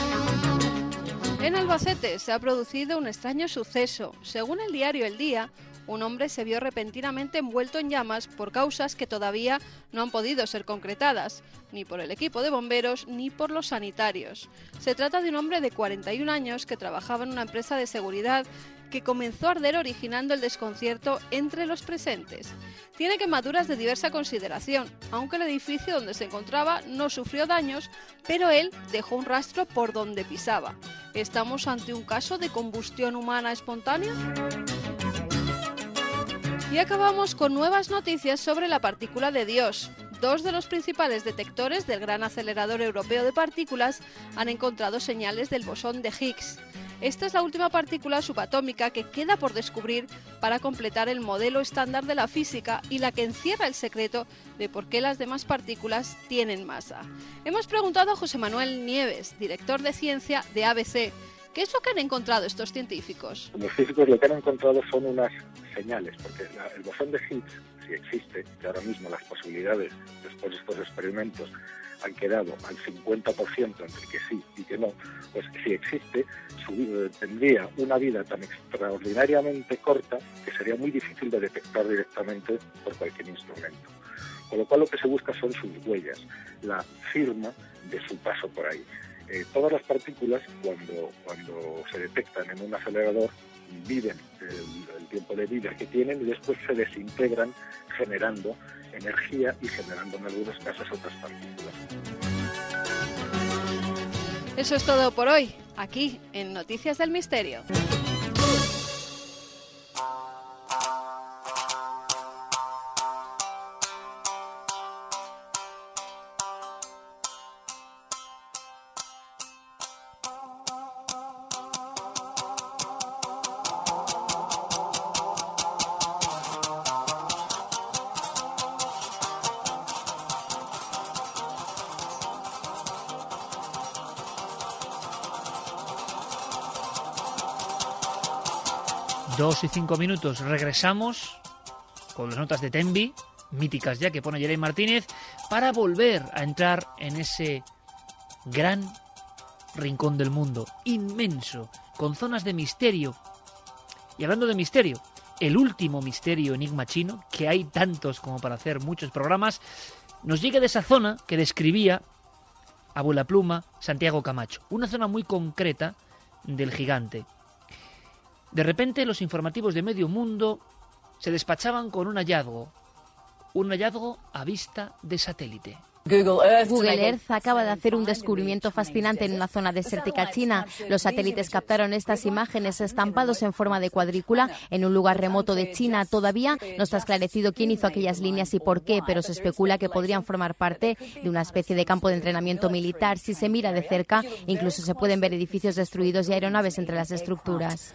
En Albacete se ha producido un extraño suceso. Según el diario El Día, un hombre se vio repentinamente envuelto en llamas por causas que todavía no han podido ser concretadas, ni por el equipo de bomberos ni por los sanitarios. Se trata de un hombre de cuarenta y un años que trabajaba en una empresa de seguridad que comenzó a arder, originando el desconcierto entre los presentes. Tiene quemaduras de diversa consideración, aunque el edificio donde se encontraba no sufrió daños, pero él dejó un rastro por donde pisaba. ¿Estamos ante un caso de combustión humana espontánea? Y acabamos con nuevas noticias sobre la partícula de Dios. Dos de los principales detectores del Gran Acelerador Europeo de Partículas han encontrado señales del bosón de Higgs. Esta es la última partícula subatómica que queda por descubrir para completar el modelo estándar de la física y la que encierra el secreto de por qué las demás partículas tienen masa. Hemos preguntado a José Manuel Nieves, director de ciencia de A B C, ¿qué es lo que han encontrado estos científicos? Los físicos lo que han encontrado son unas señales, porque la, el bosón de Higgs, si existe, que ahora mismo las posibilidades después de estos experimentos han quedado al cincuenta por ciento entre que sí y que no, pues si existe, su, tendría una vida tan extraordinariamente corta que sería muy difícil de detectar directamente por cualquier instrumento. Con lo cual lo que se busca son sus huellas, la firma de su paso por ahí. Eh, todas las partículas, cuando, cuando se detectan en un acelerador, viven el, el tiempo de vida que tienen y después se desintegran generando energía y generando en algunos casos otras partículas. Eso es todo por hoy, aquí en Noticias del Misterio. Dos y cinco minutos. Regresamos con las notas de Tembi, míticas ya, que pone Jeremy Martínez, para volver a entrar en ese gran rincón del mundo, inmenso, con zonas de misterio. Y hablando de misterio, el último misterio enigma chino, que hay tantos como para hacer muchos programas, nos llega de esa zona que describía Abuela Pluma Santiago Camacho, una zona muy concreta del gigante. De repente los informativos de medio mundo se despachaban con un hallazgo, un hallazgo a vista de satélite. Google Earth acaba de hacer un descubrimiento fascinante en una zona desértica china. Los satélites captaron estas imágenes estampados en forma de cuadrícula en un lugar remoto de China. Todavía no está esclarecido quién hizo aquellas líneas y por qué, pero se especula que podrían formar parte de una especie de campo de entrenamiento militar. Si se mira de cerca, incluso se pueden ver edificios destruidos y aeronaves entre las estructuras.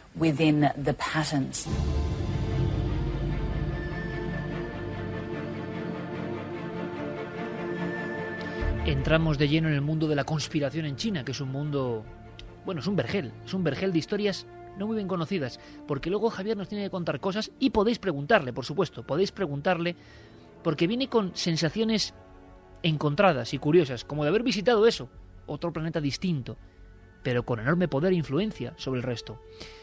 Entramos de lleno en el mundo de la conspiración en China, que es un mundo, bueno, es un vergel, es un vergel de historias no muy bien conocidas, porque luego Javier nos tiene que contar cosas y podéis preguntarle, por supuesto, podéis preguntarle, porque viene con sensaciones encontradas y curiosas, como de haber visitado eso, otro planeta distinto, pero con enorme poder e influencia sobre el resto.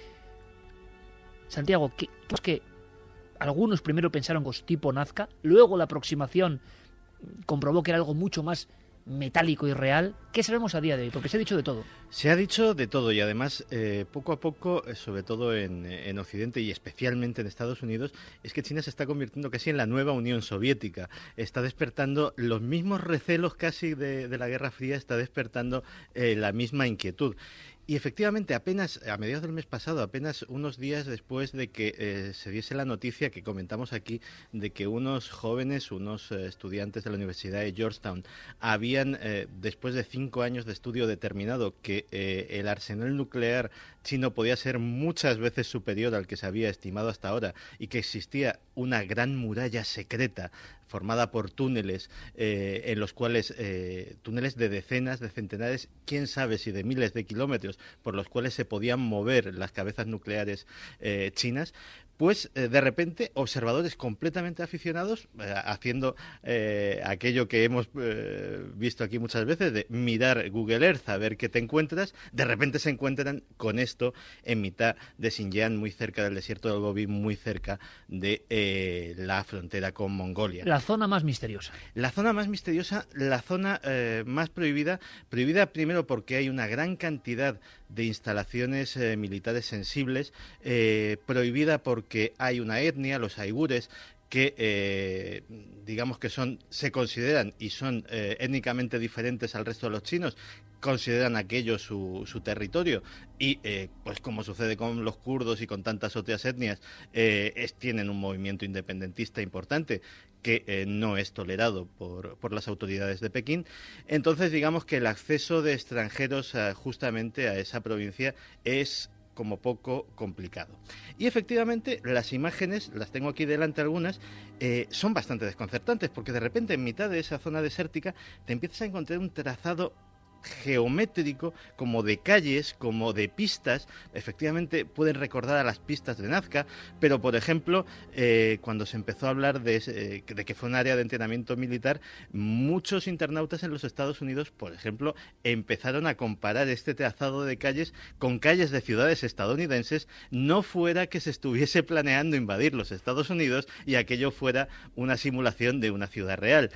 Santiago, ¿qué, pues que algunos primero pensaron que tipo Nazca, luego la aproximación comprobó que era algo mucho más metálico y real? ¿Qué sabemos a día de hoy? Porque se ha dicho de todo. Se ha dicho de todo y además eh, poco a poco, sobre todo en, en Occidente y especialmente en Estados Unidos, es que China se está convirtiendo casi en la nueva Unión Soviética. Está despertando los mismos recelos casi de, de la Guerra Fría, está despertando eh, la misma inquietud. Y efectivamente, apenas a mediados del mes pasado, apenas unos días después de que eh, se diese la noticia que comentamos aquí de que unos jóvenes, unos eh, estudiantes de la Universidad de Georgetown habían, eh, después de cinco años de estudio, determinado que eh, el arsenal nuclear chino podía ser muchas veces superior al que se había estimado hasta ahora y que existía una gran muralla secreta formada por túneles eh, en los cuales, eh, túneles de decenas, de centenares, quién sabe si de miles de kilómetros, por los cuales se podían mover las cabezas nucleares eh, chinas, pues eh, de repente observadores completamente aficionados, eh, haciendo eh, aquello que hemos eh, visto aquí muchas veces, de mirar Google Earth a ver qué te encuentras, de repente se encuentran con esto en mitad de Xinjiang, muy cerca del desierto del Gobi, muy cerca de eh, la frontera con Mongolia. La zona más misteriosa. La zona más misteriosa, la zona eh, más prohibida, prohibida primero porque hay una gran cantidad de instalaciones eh, militares sensibles, eh, prohibida porque hay una etnia, los uigures, que eh, digamos que son, se consideran y son eh, étnicamente diferentes al resto de los chinos, consideran aquello su, su territorio y, eh, pues como sucede con los kurdos y con tantas otras etnias, eh, es, tienen un movimiento independentista importante que eh, no es tolerado por, por las autoridades de Pekín. Entonces, digamos que el acceso de extranjeros a, justamente a esa provincia es como poco complicado. Y efectivamente las imágenes, las tengo aquí delante algunas, eh, son bastante desconcertantes porque de repente en mitad de esa zona desértica te empiezas a encontrar un trazado geométrico, como de calles, como de pistas. Efectivamente pueden recordar a las pistas de Nazca, pero por ejemplo eh, cuando se empezó a hablar de, eh, de que fue un área de entrenamiento militar, muchos internautas en los Estados Unidos, por ejemplo, empezaron a comparar este trazado de calles con calles de ciudades estadounidenses, no fuera que se estuviese planeando invadir los Estados Unidos y aquello fuera una simulación de una ciudad real.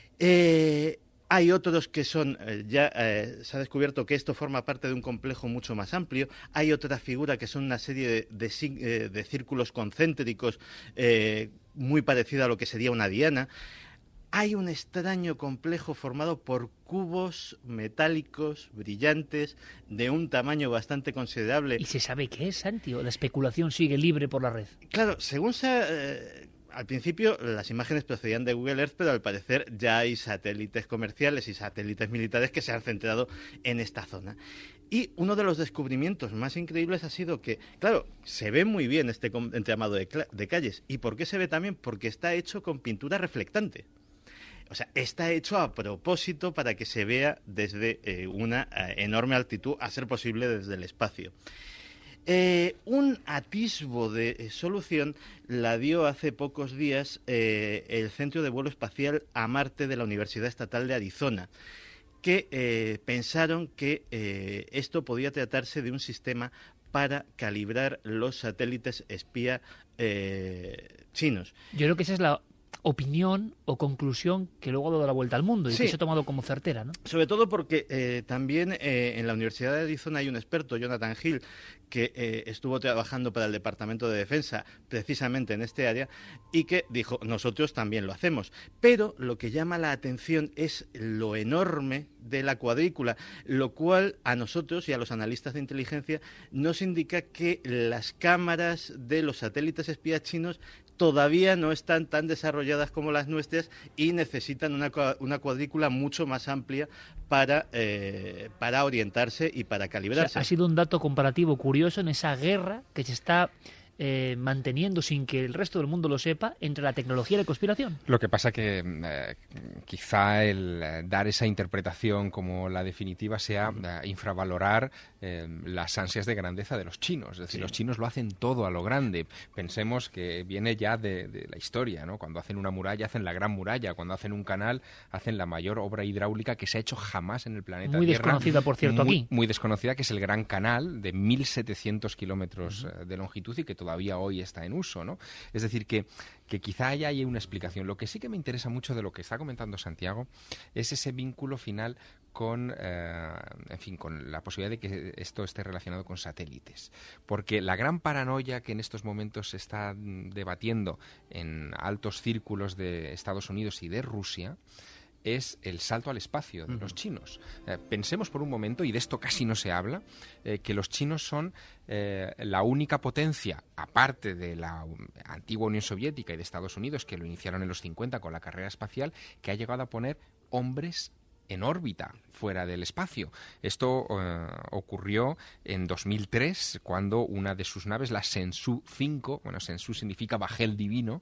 Eh... Hay otros que son, eh, ya eh, se ha descubierto que esto forma parte de un complejo mucho más amplio. Hay otra figura que son una serie de, de, de, de círculos concéntricos eh, muy parecida a lo que sería una diana. Hay un extraño complejo formado por cubos metálicos, brillantes, de un tamaño bastante considerable. ¿Y se sabe qué es, Santi? ¿O la especulación sigue libre por la red? Claro, según se ha... Eh, Al principio las imágenes procedían de Google Earth, pero al parecer ya hay satélites comerciales y satélites militares que se han centrado en esta zona. Y uno de los descubrimientos más increíbles ha sido que, claro, se ve muy bien este entramado de, de calles. ¿Y por qué se ve también? Porque está hecho con pintura reflectante. O sea, está hecho a propósito para que se vea desde eh, una eh, enorme altitud, a ser posible desde el espacio. Eh, un atisbo de eh, solución la dio hace pocos días eh, el Centro de Vuelo Espacial a Marte de la Universidad Estatal de Arizona, que eh, pensaron que eh, esto podía tratarse de un sistema para calibrar los satélites espía eh, chinos. Yo creo que esa es la opinión o conclusión que luego ha dado la vuelta al mundo y sí. que se ha tomado como certera, ¿no? Sobre todo porque eh, también eh, en la Universidad de Arizona hay un experto, Jonathan Hill, que eh, estuvo trabajando para el Departamento de Defensa precisamente en este área y que dijo, nosotros también lo hacemos. Pero lo que llama la atención es lo enorme de la cuadrícula, lo cual a nosotros y a los analistas de inteligencia nos indica que las cámaras de los satélites espías chinos todavía no están tan desarrolladas como las nuestras y necesitan una, una cuadrícula mucho más amplia para, eh, para orientarse y para calibrarse. O sea, ha sido un dato comparativo curioso en esa guerra que se está eh, manteniendo sin que el resto del mundo lo sepa entre la tecnología y la conspiración. Lo que pasa que eh, quizá el eh, dar esa interpretación como la definitiva sea eh, infravalorar eh, las ansias de grandeza de los chinos. Es decir, sí. los chinos lo hacen todo a lo grande. Pensemos que viene ya de, de la historia, ¿no? Cuando hacen una muralla, hacen la gran muralla. Cuando hacen un canal, hacen la mayor obra hidráulica que se ha hecho jamás en el planeta Muy Tierra. desconocida, por cierto, muy, aquí. Muy desconocida, que es el Gran Canal de mil setecientos kilómetros uh-huh. de longitud y que todavía hoy está en uso, ¿no? Es decir, que, que quizá haya ahí una explicación. Lo que sí que me interesa mucho de lo que está comentando Santiago es ese vínculo final con, eh, en fin, con la posibilidad de que esto esté relacionado con satélites. Porque la gran paranoia que en estos momentos se está debatiendo en altos círculos de Estados Unidos y de Rusia es el salto al espacio de uh-huh. los chinos. Eh, pensemos por un momento, y de esto casi no se habla, eh, que los chinos son eh, la única potencia, aparte de la antigua Unión Soviética y de Estados Unidos, que lo iniciaron en los cincuenta con la carrera espacial, que ha llegado a poner hombres en órbita, fuera del espacio. Esto uh, ocurrió en dos mil tres, cuando una de sus naves, la Shenzhou cinco, bueno, Shenzhou significa bajel divino,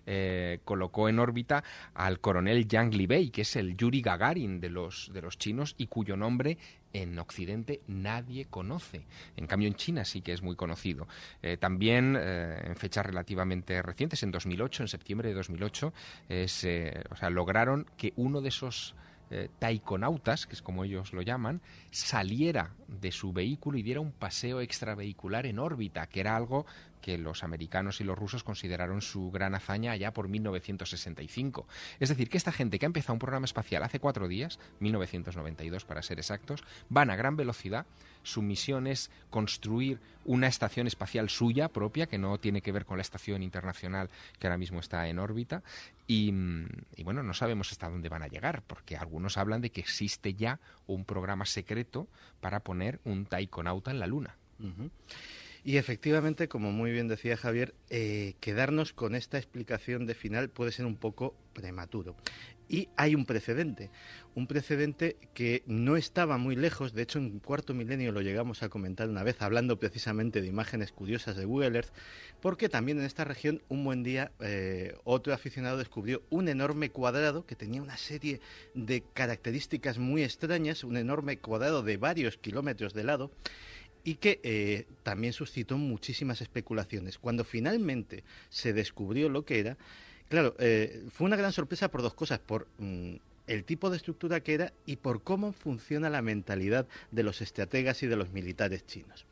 eh, colocó en órbita al coronel Yang Liwei, que es el Yuri Gagarin de los, de los chinos y cuyo nombre en Occidente nadie conoce. En cambio, en China sí que es muy conocido. Eh, también, eh, en fechas relativamente recientes, en dos mil ocho, en septiembre de dos mil ocho, es, eh, o sea, lograron que uno de esos Eh, taikonautas, que es como ellos lo llaman, saliera de su vehículo y diera un paseo extravehicular en órbita, que era algo que los americanos y los rusos consideraron su gran hazaña allá por mil novecientos sesenta y cinco. Es decir, que esta gente que ha empezado un programa espacial hace cuatro días, mil novecientos noventa y dos para ser exactos, van a gran velocidad. Su misión es construir una estación espacial suya propia, que no tiene que ver con la estación internacional que ahora mismo está en órbita. Y, y bueno, no sabemos hasta dónde van a llegar, porque algunos hablan de que existe ya un programa secreto para poner un taikonauta en la Luna. Uh-huh. Y efectivamente, como muy bien decía Javier, eh, quedarnos con esta explicación de final puede ser un poco prematuro. Y hay un precedente, un precedente que no estaba muy lejos. De hecho, en Cuarto Milenio lo llegamos a comentar una vez, hablando precisamente de imágenes curiosas de Google Earth, porque también en esta región, un buen día, eh, otro aficionado descubrió un enorme cuadrado que tenía una serie de características muy extrañas, un enorme cuadrado de varios kilómetros de lado, y que eh, también suscitó muchísimas especulaciones. Cuando finalmente se descubrió lo que era, claro, eh, fue una gran sorpresa por dos cosas, por mm, el tipo de estructura que era y por cómo funciona la mentalidad de los estrategas y de los militares chinos.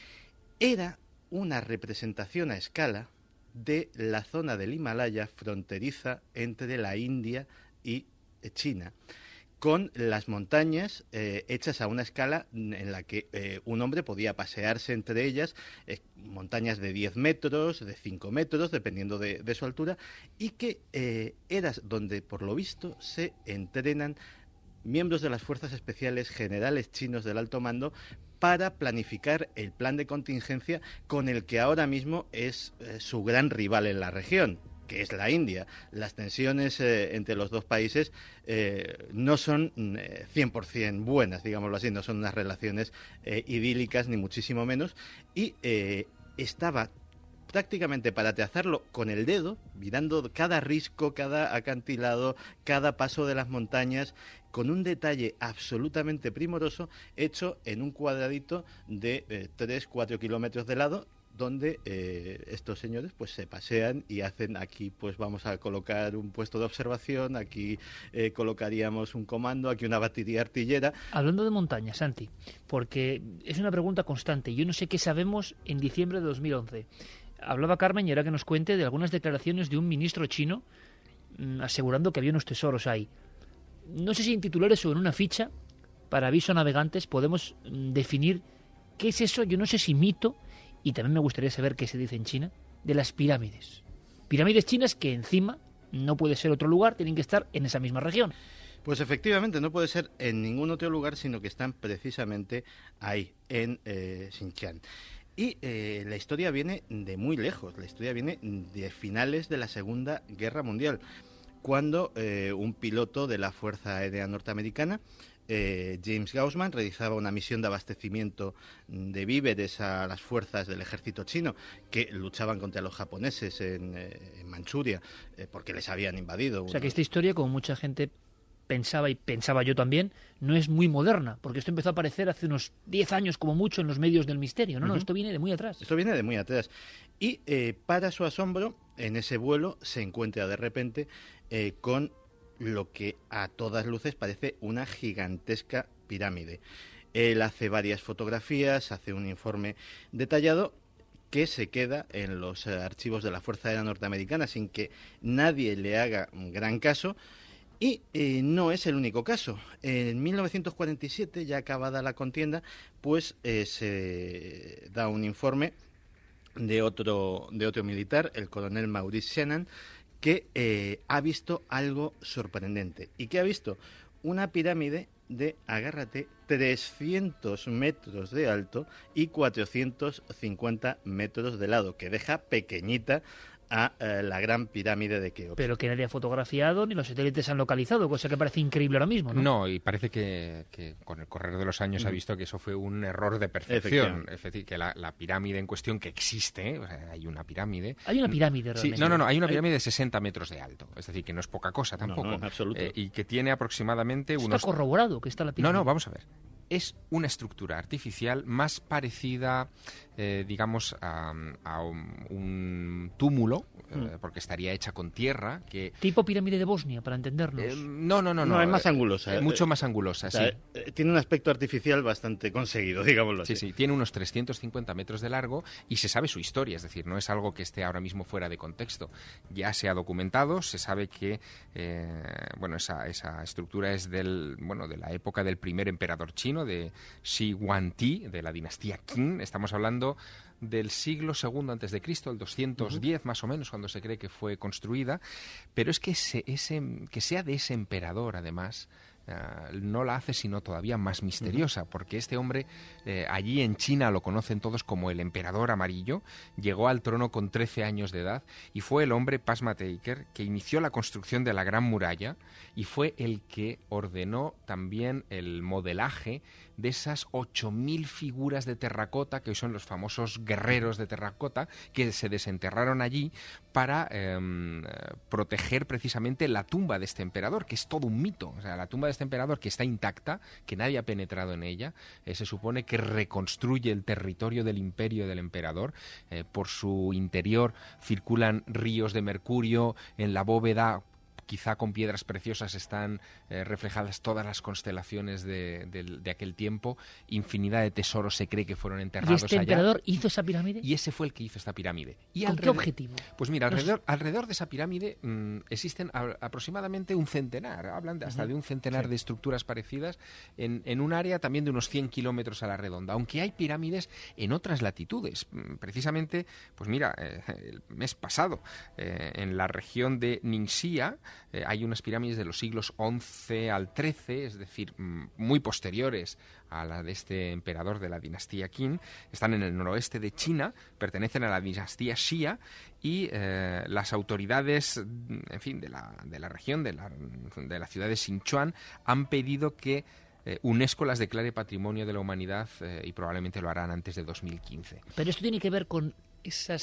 Era una representación a escala de la zona del Himalaya fronteriza entre la India y China, con las montañas eh, hechas a una escala en la que eh, un hombre podía pasearse entre ellas, eh, montañas de diez metros, de cinco metros, dependiendo de, de su altura, y que eh, era donde, por lo visto, se entrenan miembros de las fuerzas especiales, generales chinos del alto mando, para planificar el plan de contingencia con el que ahora mismo es eh, su gran rival en la región, que es la India. Las tensiones eh, entre los dos países eh, no son eh, cien por ciento buenas, digámoslo así, no son unas relaciones eh, idílicas ni muchísimo menos, y eh, estaba prácticamente para trazarlo con el dedo, mirando cada risco, cada acantilado, cada paso de las montañas, con un detalle absolutamente primoroso, hecho en un cuadradito de eh, tres a cuatro kilómetros de lado, donde eh, estos señores pues se pasean y hacen aquí, pues vamos a colocar un puesto de observación, aquí eh, colocaríamos un comando, aquí una batería artillera. Hablando de montañas, Santi, porque es una pregunta constante, yo no sé qué sabemos en diciembre de dos mil once. Hablaba Carmen y ahora que nos cuente de algunas declaraciones de un ministro chino mmm, asegurando que había unos tesoros ahí. No sé si en titulares o en una ficha para aviso a navegantes podemos mmm, definir qué es eso, yo no sé si mito. Y también me gustaría saber qué se dice en China de las pirámides. Pirámides chinas que encima no puede ser otro lugar, tienen que estar en esa misma región. Pues efectivamente, no puede ser en ningún otro lugar, sino que están precisamente ahí, en eh, Xinjiang. Y eh, la historia viene de muy lejos, la historia viene de finales de la Segunda Guerra Mundial, cuando eh, un piloto de la Fuerza Aérea Norteamericana, Eh, James Gaussman, realizaba una misión de abastecimiento de víveres a las fuerzas del ejército chino que luchaban contra los japoneses en, eh, en Manchuria eh, porque les habían invadido. O sea que esta historia, como mucha gente pensaba y pensaba yo también, no es muy moderna, porque esto empezó a aparecer hace unos diez años como mucho en los medios del misterio. No, uh-huh. no, esto viene de muy atrás. Esto viene de muy atrás. Y eh, para su asombro, en ese vuelo se encuentra de repente eh, con lo que a todas luces parece una gigantesca pirámide. Él hace varias fotografías, hace un informe detallado que se queda en los archivos de la Fuerza Aérea Norteamericana sin que nadie le haga un gran caso. Y eh, no es el único caso. En mil novecientos cuarenta y siete, ya acabada la contienda, pues eh, se da un informe de otro, de otro militar, el coronel Maurice Shannon, que eh, ha visto algo sorprendente. ¿Y qué ha visto? Una pirámide de, agárrate, trescientos metros de alto y cuatrocientos cincuenta metros de lado, que deja pequeñita a eh, la gran pirámide de Keops. Pero que nadie ha fotografiado ni los satélites han localizado, cosa que parece increíble ahora mismo, ¿no? No, y parece que, que con el correr de los años mm. ha visto que eso fue un error de percepción. Es decir, que la, la pirámide en cuestión que existe, o sea, hay una pirámide... Hay una pirámide realmente. Sí, no, no, no, hay una pirámide de sesenta metros de alto, es decir, que no es poca cosa tampoco. No, no, en absoluto. Eh, y que tiene aproximadamente ¿Está unos... ¿Está corroborado que está la pirámide? No, no, vamos a ver. Es una estructura artificial más parecida, eh, digamos, a, a un, un túmulo, mm. eh, porque estaría hecha con tierra. Que, tipo pirámide de Bosnia, para entendernos. Eh, no, no, no, no. No, es más angulosa. Eh, mucho más angulosa, o sea, sí. Eh, tiene un aspecto artificial bastante conseguido, digámoslo así. Sí, sí, tiene unos trescientos cincuenta metros de largo y se sabe su historia, es decir, no es algo que esté ahora mismo fuera de contexto. Ya se ha documentado, se sabe que, eh, bueno, esa, esa estructura es del, bueno, de la época del primer emperador chino, de Shi Huangdi, de la dinastía Qin. Estamos hablando del siglo segundo antes de Cristo, el doscientos diez uh-huh. más o menos, cuando se cree que fue construida. Pero es que ese, ese, que sea de ese emperador, además, Uh, no la hace sino todavía más misteriosa, uh-huh. porque este hombre, eh, allí en China lo conocen todos como el emperador amarillo, llegó al trono con trece años de edad y fue el hombre Pasmateiker que inició la construcción de la Gran Muralla y fue el que ordenó también el modelaje de esas ocho mil figuras de terracota, que hoy son los famosos guerreros de terracota, que se desenterraron allí para eh, proteger precisamente la tumba de este emperador, que es todo un mito. O sea, la tumba de este emperador, que está intacta, que nadie ha penetrado en ella, eh, se supone que reconstruye el territorio del imperio del emperador. Eh, por su interior circulan ríos de mercurio, en la bóveda quizá con piedras preciosas están eh, reflejadas todas las constelaciones de, de, de aquel tiempo. Infinidad de tesoros se cree que fueron enterrados allá. ¿Y este emperador hizo esa pirámide? Y ese fue el que hizo esta pirámide. Y ¿Con qué objetivo? Pues mira, alrededor, alrededor de esa pirámide mmm, existen a, aproximadamente un centenar, hablan de, hasta uh-huh. de un centenar sí. de estructuras parecidas en, en un área también de unos cien kilómetros a la redonda, aunque hay pirámides en otras latitudes. Precisamente, pues mira, eh, el mes pasado, eh, en la región de Ningxia, Eh, hay unas pirámides de los siglos once al trece, es decir, m- muy posteriores a la de este emperador de la dinastía Qin. Están en el noroeste de China, pertenecen a la dinastía Xia y eh, las autoridades, en fin, de la, de la región, de la, de la ciudad de Sichuan, han pedido que eh, UNESCO las declare Patrimonio de la Humanidad eh, y probablemente lo harán antes de dos mil quince. Pero esto tiene que ver con esas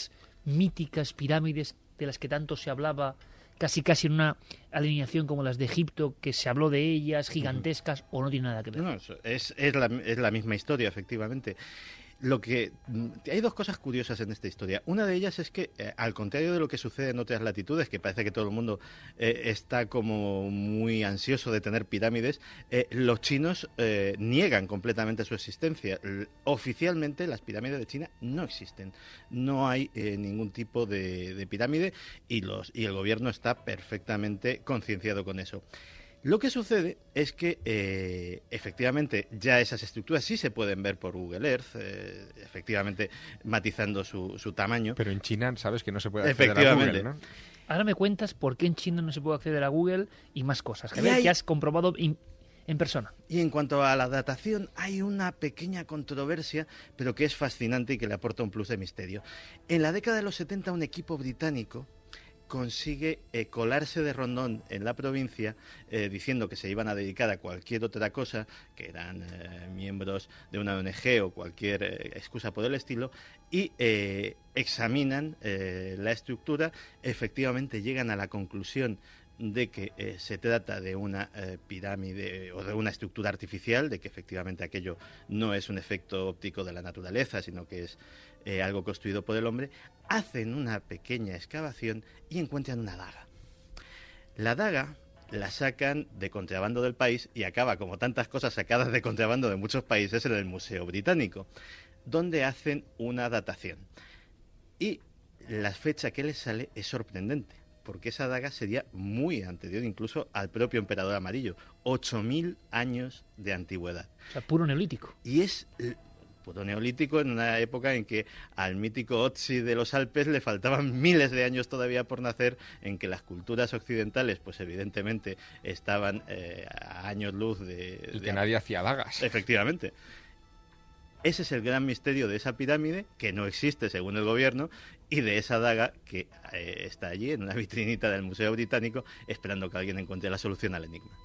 míticas pirámides de las que tanto se hablaba, casi casi en una alineación como las de Egipto, que se habló de ellas, gigantescas, uh-huh. o no tiene nada que ver? No, es, es, la, es la misma historia, efectivamente. Lo que hay dos cosas curiosas en esta historia. Una de ellas es que, eh, al contrario de lo que sucede en otras latitudes, que parece que todo el mundo eh, está como muy ansioso de tener pirámides, eh, los chinos eh, niegan completamente su existencia. L- oficialmente las pirámides de China no existen. No hay eh, ningún tipo de, de pirámide y, los, y el gobierno está perfectamente concienciado con eso. Lo que sucede es que, eh, efectivamente, ya esas estructuras sí se pueden ver por Google Earth, eh, efectivamente, matizando su, su tamaño. Pero en China sabes que no se puede acceder a Google, ¿no? Ahora me cuentas por qué en China no se puede acceder a Google y más cosas, Javier, hay... que has comprobado in... en persona. Y en cuanto a la datación, hay una pequeña controversia, pero que es fascinante y que le aporta un plus de misterio. En la década de los setenta, un equipo británico consigue eh, colarse de rondón en la provincia, eh, diciendo que se iban a dedicar a cualquier otra cosa, que eran eh, miembros de una O N Ge o cualquier eh, excusa por el estilo, y eh, examinan eh, la estructura. Efectivamente llegan a la conclusión de que eh, se trata de una eh, pirámide o de una estructura artificial, de que efectivamente aquello no es un efecto óptico de la naturaleza, sino que es eh, algo construido por el hombre. Hacen una pequeña excavación y encuentran una daga. La daga la sacan de contrabando del país y acaba, como tantas cosas sacadas de contrabando de muchos países, en el Museo Británico, donde hacen una datación. Y la fecha que les sale es sorprendente, porque esa daga sería muy anterior incluso al propio emperador amarillo, ocho mil años de antigüedad. O sea, puro neolítico. Y es puro neolítico en una época en que al mítico Otzi de los Alpes le faltaban miles de años todavía por nacer, en que las culturas occidentales, pues evidentemente estaban eh, a años luz de... Y de... que nadie hacía dagas. Efectivamente. Ese es el gran misterio de esa pirámide, que no existe según el gobierno, y de esa daga que eh, está allí en una vitrinita del Museo Británico, esperando que alguien encuentre la solución al enigma.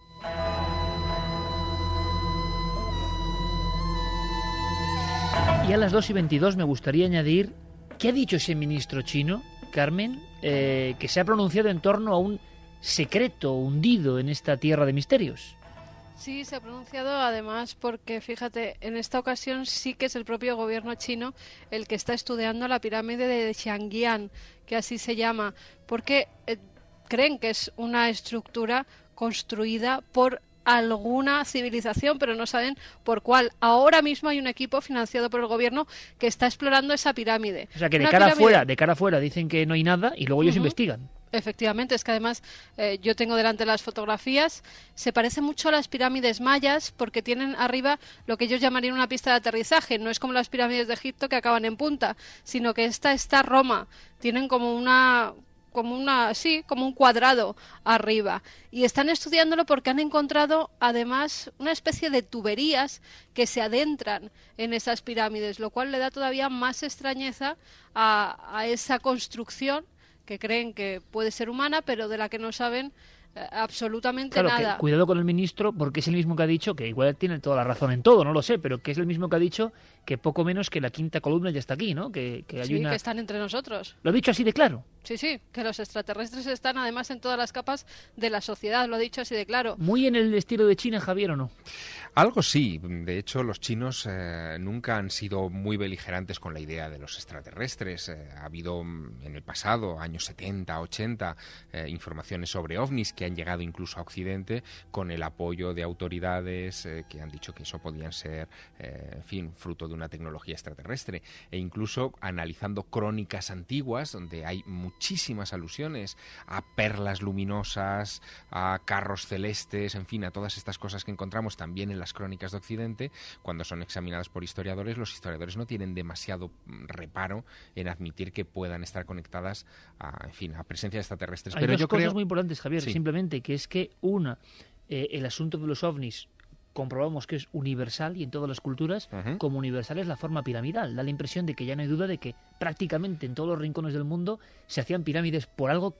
Y a las dos y veintidós me gustaría añadir, ¿qué ha dicho ese ministro chino, Carmen, eh, que se ha pronunciado en torno a un secreto hundido en esta tierra de misterios? Sí, se ha pronunciado además porque, fíjate, en esta ocasión sí que es el propio gobierno chino el que está estudiando la pirámide de Xiangyang, que así se llama, porque eh, creen que es una estructura construida por alguna civilización, pero no saben por cuál. Ahora mismo hay un equipo financiado por el gobierno que está explorando esa pirámide. O sea, que de Una cara pirámide... afuera, de cara afuera dicen que no hay nada y luego ellos uh-huh. investigan. Efectivamente, es que además eh, yo tengo delante las fotografías, se parece mucho a las pirámides mayas porque tienen arriba lo que ellos llamarían una pista de aterrizaje. No es como las pirámides de Egipto que acaban en punta, sino que esta está Roma, tienen como una... como una sí, como un cuadrado arriba, y están estudiándolo porque han encontrado además una especie de tuberías que se adentran en esas pirámides, lo cual le da todavía más extrañeza a, a esa construcción que creen que puede ser humana, pero de la que no saben eh, absolutamente claro, nada. Que, cuidado con el ministro, porque es el mismo que ha dicho, que igual tiene toda la razón en todo, no lo sé, pero que es el mismo que ha dicho que poco menos que la quinta columna ya está aquí, ¿no? Que, que hay sí, una... que están entre nosotros. ¿Lo ha dicho así de claro? Sí, sí, que los extraterrestres están además en todas las capas de la sociedad, lo ha dicho así de claro. ¿Muy en el estilo de China, Javier, o no? Algo sí. De hecho, los chinos eh, nunca han sido muy beligerantes con la idea de los extraterrestres. Eh, ha habido en el pasado, años setenta, ochenta, eh, informaciones sobre ovnis que han llegado incluso a Occidente con el apoyo de autoridades eh, que han dicho que eso podían ser, eh, en fin, fruto de una tecnología extraterrestre. E incluso analizando crónicas antiguas donde hay muchísimas alusiones a perlas luminosas, a carros celestes, en fin, a todas estas cosas que encontramos también en las crónicas de Occidente. Cuando son examinadas por historiadores, los historiadores no tienen demasiado reparo en admitir que puedan estar conectadas a, en fin, a presencias extraterrestres. Hay Pero dos yo cosas creo... muy importantes, Javier, sí. simplemente, que es que una, eh, el asunto de los ovnis comprobamos que es universal y en todas las culturas, uh-huh. como universal es la forma piramidal. Da la impresión de que ya no hay duda de que prácticamente en todos los rincones del mundo se hacían pirámides por algo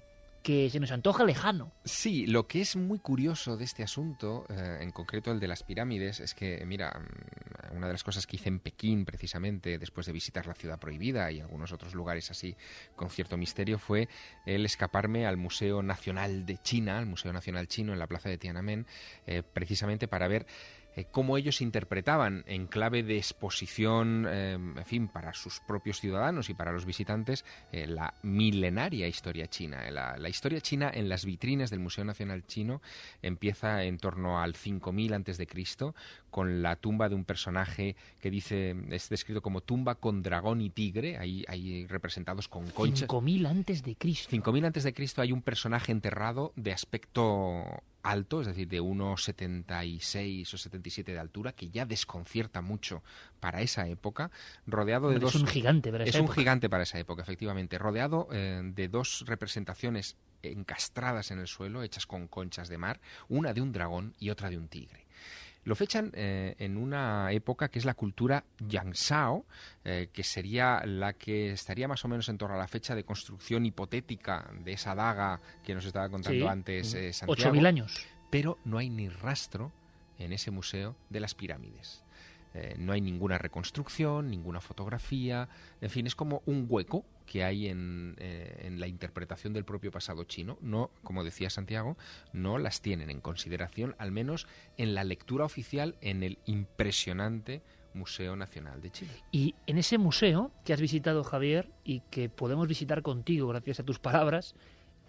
que se nos antoja lejano. Sí, lo que es muy curioso de este asunto, eh, en concreto el de las pirámides, es que, mira, una de las cosas que hice en Pekín, precisamente, después de visitar la Ciudad Prohibida y algunos otros lugares así con cierto misterio, fue el escaparme al Museo Nacional de China, al Museo Nacional Chino en la Plaza de Tiananmen, eh, precisamente para ver eh, cómo ellos interpretaban en clave de exposición, eh, en fin, para sus propios ciudadanos y para los visitantes, eh, la milenaria historia china. La, la historia china en las vitrinas del Museo Nacional Chino empieza en torno al cinco mil antes de Cristo, con la tumba de un personaje que dice, es descrito como tumba con dragón y tigre, ahí, ahí representados con conchas. cinco mil antes de Cristo. cinco mil antes de Cristo hay un personaje enterrado de aspecto alto, es decir, de uno setenta y seis o setenta y siete de altura, que ya desconcierta mucho para esa época, rodeado de Hombre, dos... Es un gigante para esa Es época. un gigante para esa época, efectivamente, rodeado eh, de dos representaciones encastradas en el suelo, hechas con conchas de mar, una de un dragón y otra de un tigre. Lo fechan eh, en una época que es la cultura Yangzhou, eh, que sería la que estaría más o menos en torno a la fecha de construcción hipotética de esa daga que nos estaba contando Sí, antes eh, Santiago. ocho mil años. Pero no hay ni rastro en ese museo de las pirámides. Eh, no hay ninguna reconstrucción, ninguna fotografía, en fin, es como un hueco que hay en, eh, en la interpretación del propio pasado chino. No, como decía Santiago, no las tienen en consideración, al menos en la lectura oficial en el impresionante Museo Nacional de China. Y en ese museo que has visitado, Javier, y que podemos visitar contigo gracias a tus palabras,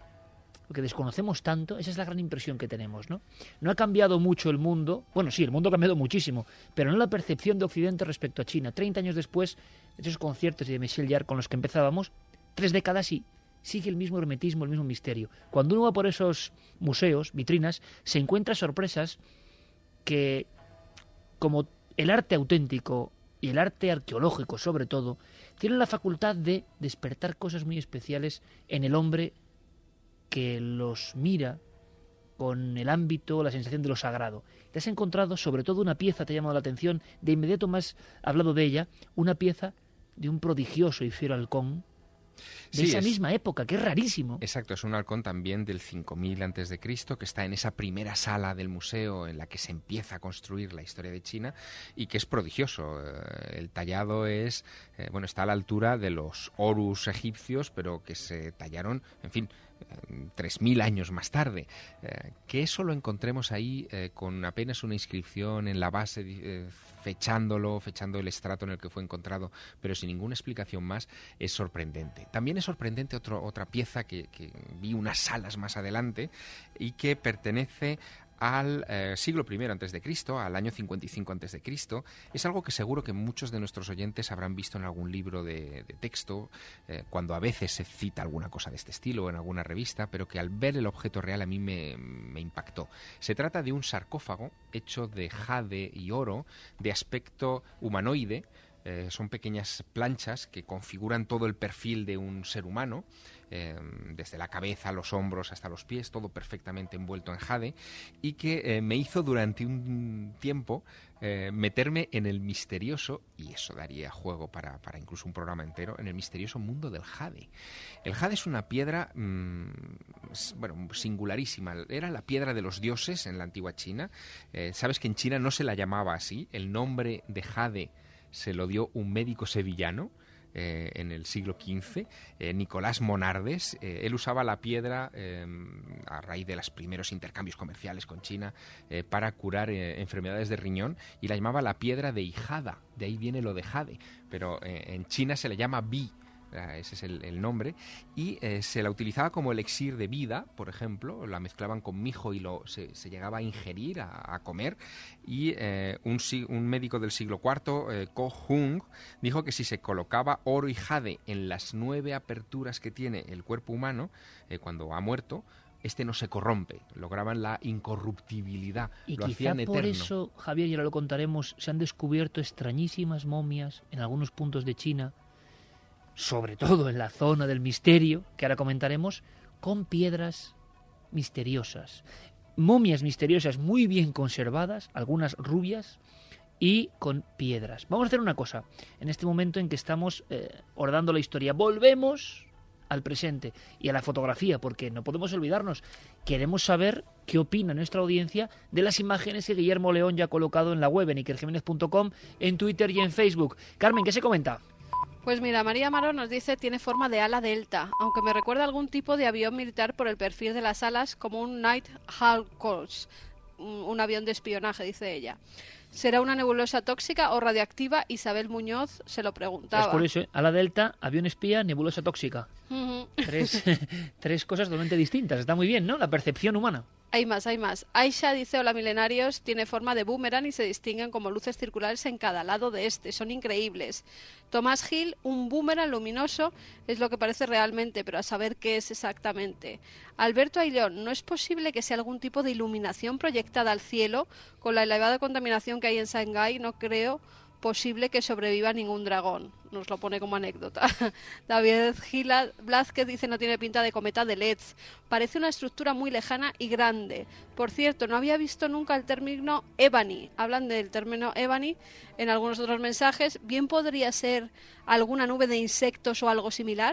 lo que desconocemos tanto, esa es la gran impresión que tenemos, ¿no? No ha cambiado mucho el mundo, bueno, sí, el mundo ha cambiado muchísimo, pero no la percepción de Occidente respecto a China. Treinta años después, de esos conciertos de Michel Jarre con los que empezábamos, tres décadas y sigue el mismo hermetismo, el mismo misterio. Cuando uno va por esos museos, vitrinas, se encuentra sorpresas que, como el arte auténtico y el arte arqueológico sobre todo, tienen la facultad de despertar cosas muy especiales en el hombre que los mira con el ámbito, la sensación de lo sagrado. Te has encontrado, sobre todo, una pieza, te ha llamado la atención, de inmediato más hablado de ella, una pieza de un prodigioso y fiero halcón de Sí, esa es- misma época, que es rarísimo. Exacto, es un halcón también del cinco mil antes de Cristo, que está en esa primera sala del museo en la que se empieza a construir la historia de China y que es prodigioso. Eh, El tallado es, eh, bueno, está a la altura de los Horus egipcios, pero que se tallaron, en fin, eh, tres mil años más tarde. Eh, que eso lo encontremos ahí eh, con apenas una inscripción en la base, eh, fechándolo, fechando el estrato en el que fue encontrado, pero sin ninguna explicación más, es sorprendente. También es sorprendente otro, otra pieza que, que vi unas salas más adelante y que pertenece al eh, siglo primero antes de Cristo, al año cincuenta y cinco antes de Cristo. Es algo que seguro que muchos de nuestros oyentes habrán visto en algún libro de, de texto, eh, cuando a veces se cita alguna cosa de este estilo o en alguna revista, pero que al ver el objeto real a mí me, me impactó. Se trata de un sarcófago hecho de jade y oro, de aspecto humanoide. Eh, son pequeñas planchas que configuran todo el perfil de un ser humano, eh, desde la cabeza, los hombros hasta los pies, todo perfectamente envuelto en jade, y que eh, me hizo durante un tiempo eh, meterme en el misterioso, y eso daría juego para, para incluso un programa entero, en el misterioso mundo del jade. El jade es una piedra, mmm, bueno, singularísima. Era la piedra de los dioses en la antigua China. Eh, Sabes que en China no se la llamaba así. El nombre de jade se lo dio un médico sevillano eh, en el siglo quince, eh, Nicolás Monardes. Eh, él usaba la piedra eh, a raíz de los primeros intercambios comerciales con China eh, para curar eh, enfermedades de riñón, y la llamaba la piedra de Hijada. De ahí viene lo de jade, pero eh, en China se le llama bi. Ese es el, el nombre, y eh, se la utilizaba como elixir de vida, por ejemplo. La mezclaban con mijo y lo, se, se llegaba a ingerir, a, a comer, y eh, un, un médico del siglo cuarto, eh, Ko Hung, dijo que si se colocaba oro y jade en las nueve aperturas que tiene el cuerpo humano, eh, cuando ha muerto, este no se corrompe, lograban la incorruptibilidad, Y lo quizá hacían por eterno. eso, Javier, y ahora lo contaremos, se han descubierto extrañísimas momias en algunos puntos de China, sobre todo en la zona del misterio, que ahora comentaremos, con piedras misteriosas. Momias misteriosas muy bien conservadas, algunas rubias, y con piedras. Vamos a hacer una cosa, en este momento en que estamos eh, ordenando la historia. Volvemos al presente y a la fotografía, porque no podemos olvidarnos, queremos saber qué opina nuestra audiencia de las imágenes que Guillermo León ya ha colocado en la web, en iker jiménez punto com, en Twitter y en Facebook. Carmen, ¿qué se comenta? Pues mira, María Amaro nos dice tiene forma de ala delta, aunque me recuerda a algún tipo de avión militar por el perfil de las alas, como un Nighthawk, un avión de espionaje, dice ella. ¿Será una nebulosa tóxica o radiactiva? Isabel Muñoz se lo preguntaba. Es por eso, ¿eh? Ala delta, avión espía, nebulosa tóxica. Uh-huh. Tres, tres cosas totalmente distintas. Está muy bien, ¿no? La percepción humana. Hay más, hay más. Aisha dice, hola milenarios, tiene forma de boomerang y se distinguen como luces circulares en cada lado de este. Son increíbles. Tomás Gil, un boomerang luminoso es lo que parece realmente, pero a saber qué es exactamente. Alberto Aillón, ¿no es posible que sea algún tipo de iluminación proyectada al cielo? Con la elevada contaminación que hay en Shanghái, no creo posible que sobreviva ningún dragón. Nos lo pone como anécdota. David Gila Blázquez dice no tiene pinta de cometa de L E Ds. Parece una estructura muy lejana y grande. Por cierto, no había visto nunca el término Ebony. Hablan del término Ebony en algunos otros mensajes. ¿Bien podría ser alguna nube de insectos o algo similar?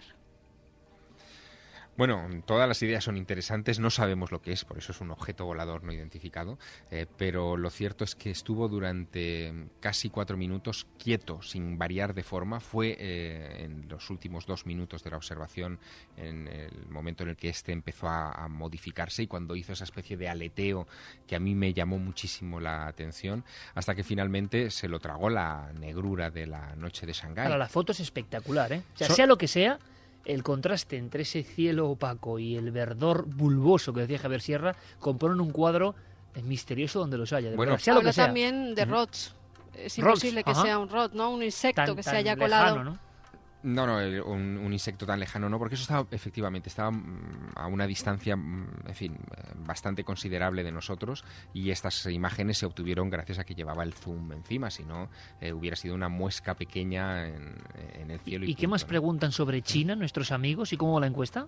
Bueno, todas las ideas son interesantes, no sabemos lo que es, por eso es un objeto volador no identificado, eh, pero lo cierto es que estuvo durante casi cuatro minutos quieto, sin variar de forma. Fue eh, en los últimos dos minutos de la observación, en el momento en el que este empezó a, a modificarse, y cuando hizo esa especie de aleteo que a mí me llamó muchísimo la atención, hasta que finalmente se lo tragó la negrura de la noche de Shanghái. Ahora, la foto es espectacular, ¿eh? O sea, So- sea lo que sea, el contraste entre ese cielo opaco y el verdor bulboso que decía Javier Sierra componen un cuadro misterioso donde los haya. De Bueno, verdad, sea lo Habla que sea. también de Ujú. rots. Es Rots, imposible que ajá. sea un rot, ¿no? Un insecto Tan- que se tan haya lejano, colado. ¿no? No, no, el- un, un insecto tan lejano no, porque eso estaba, efectivamente, estaba mm, a una distancia, mm, en fin, eh, bastante considerable de nosotros, y estas imágenes se obtuvieron gracias a que llevaba el zoom encima, si no eh, hubiera sido una muesca pequeña en, en el cielo. ¿Y, y qué más punto, ¿no? preguntan sobre China nuestros amigos y cómo va la encuesta?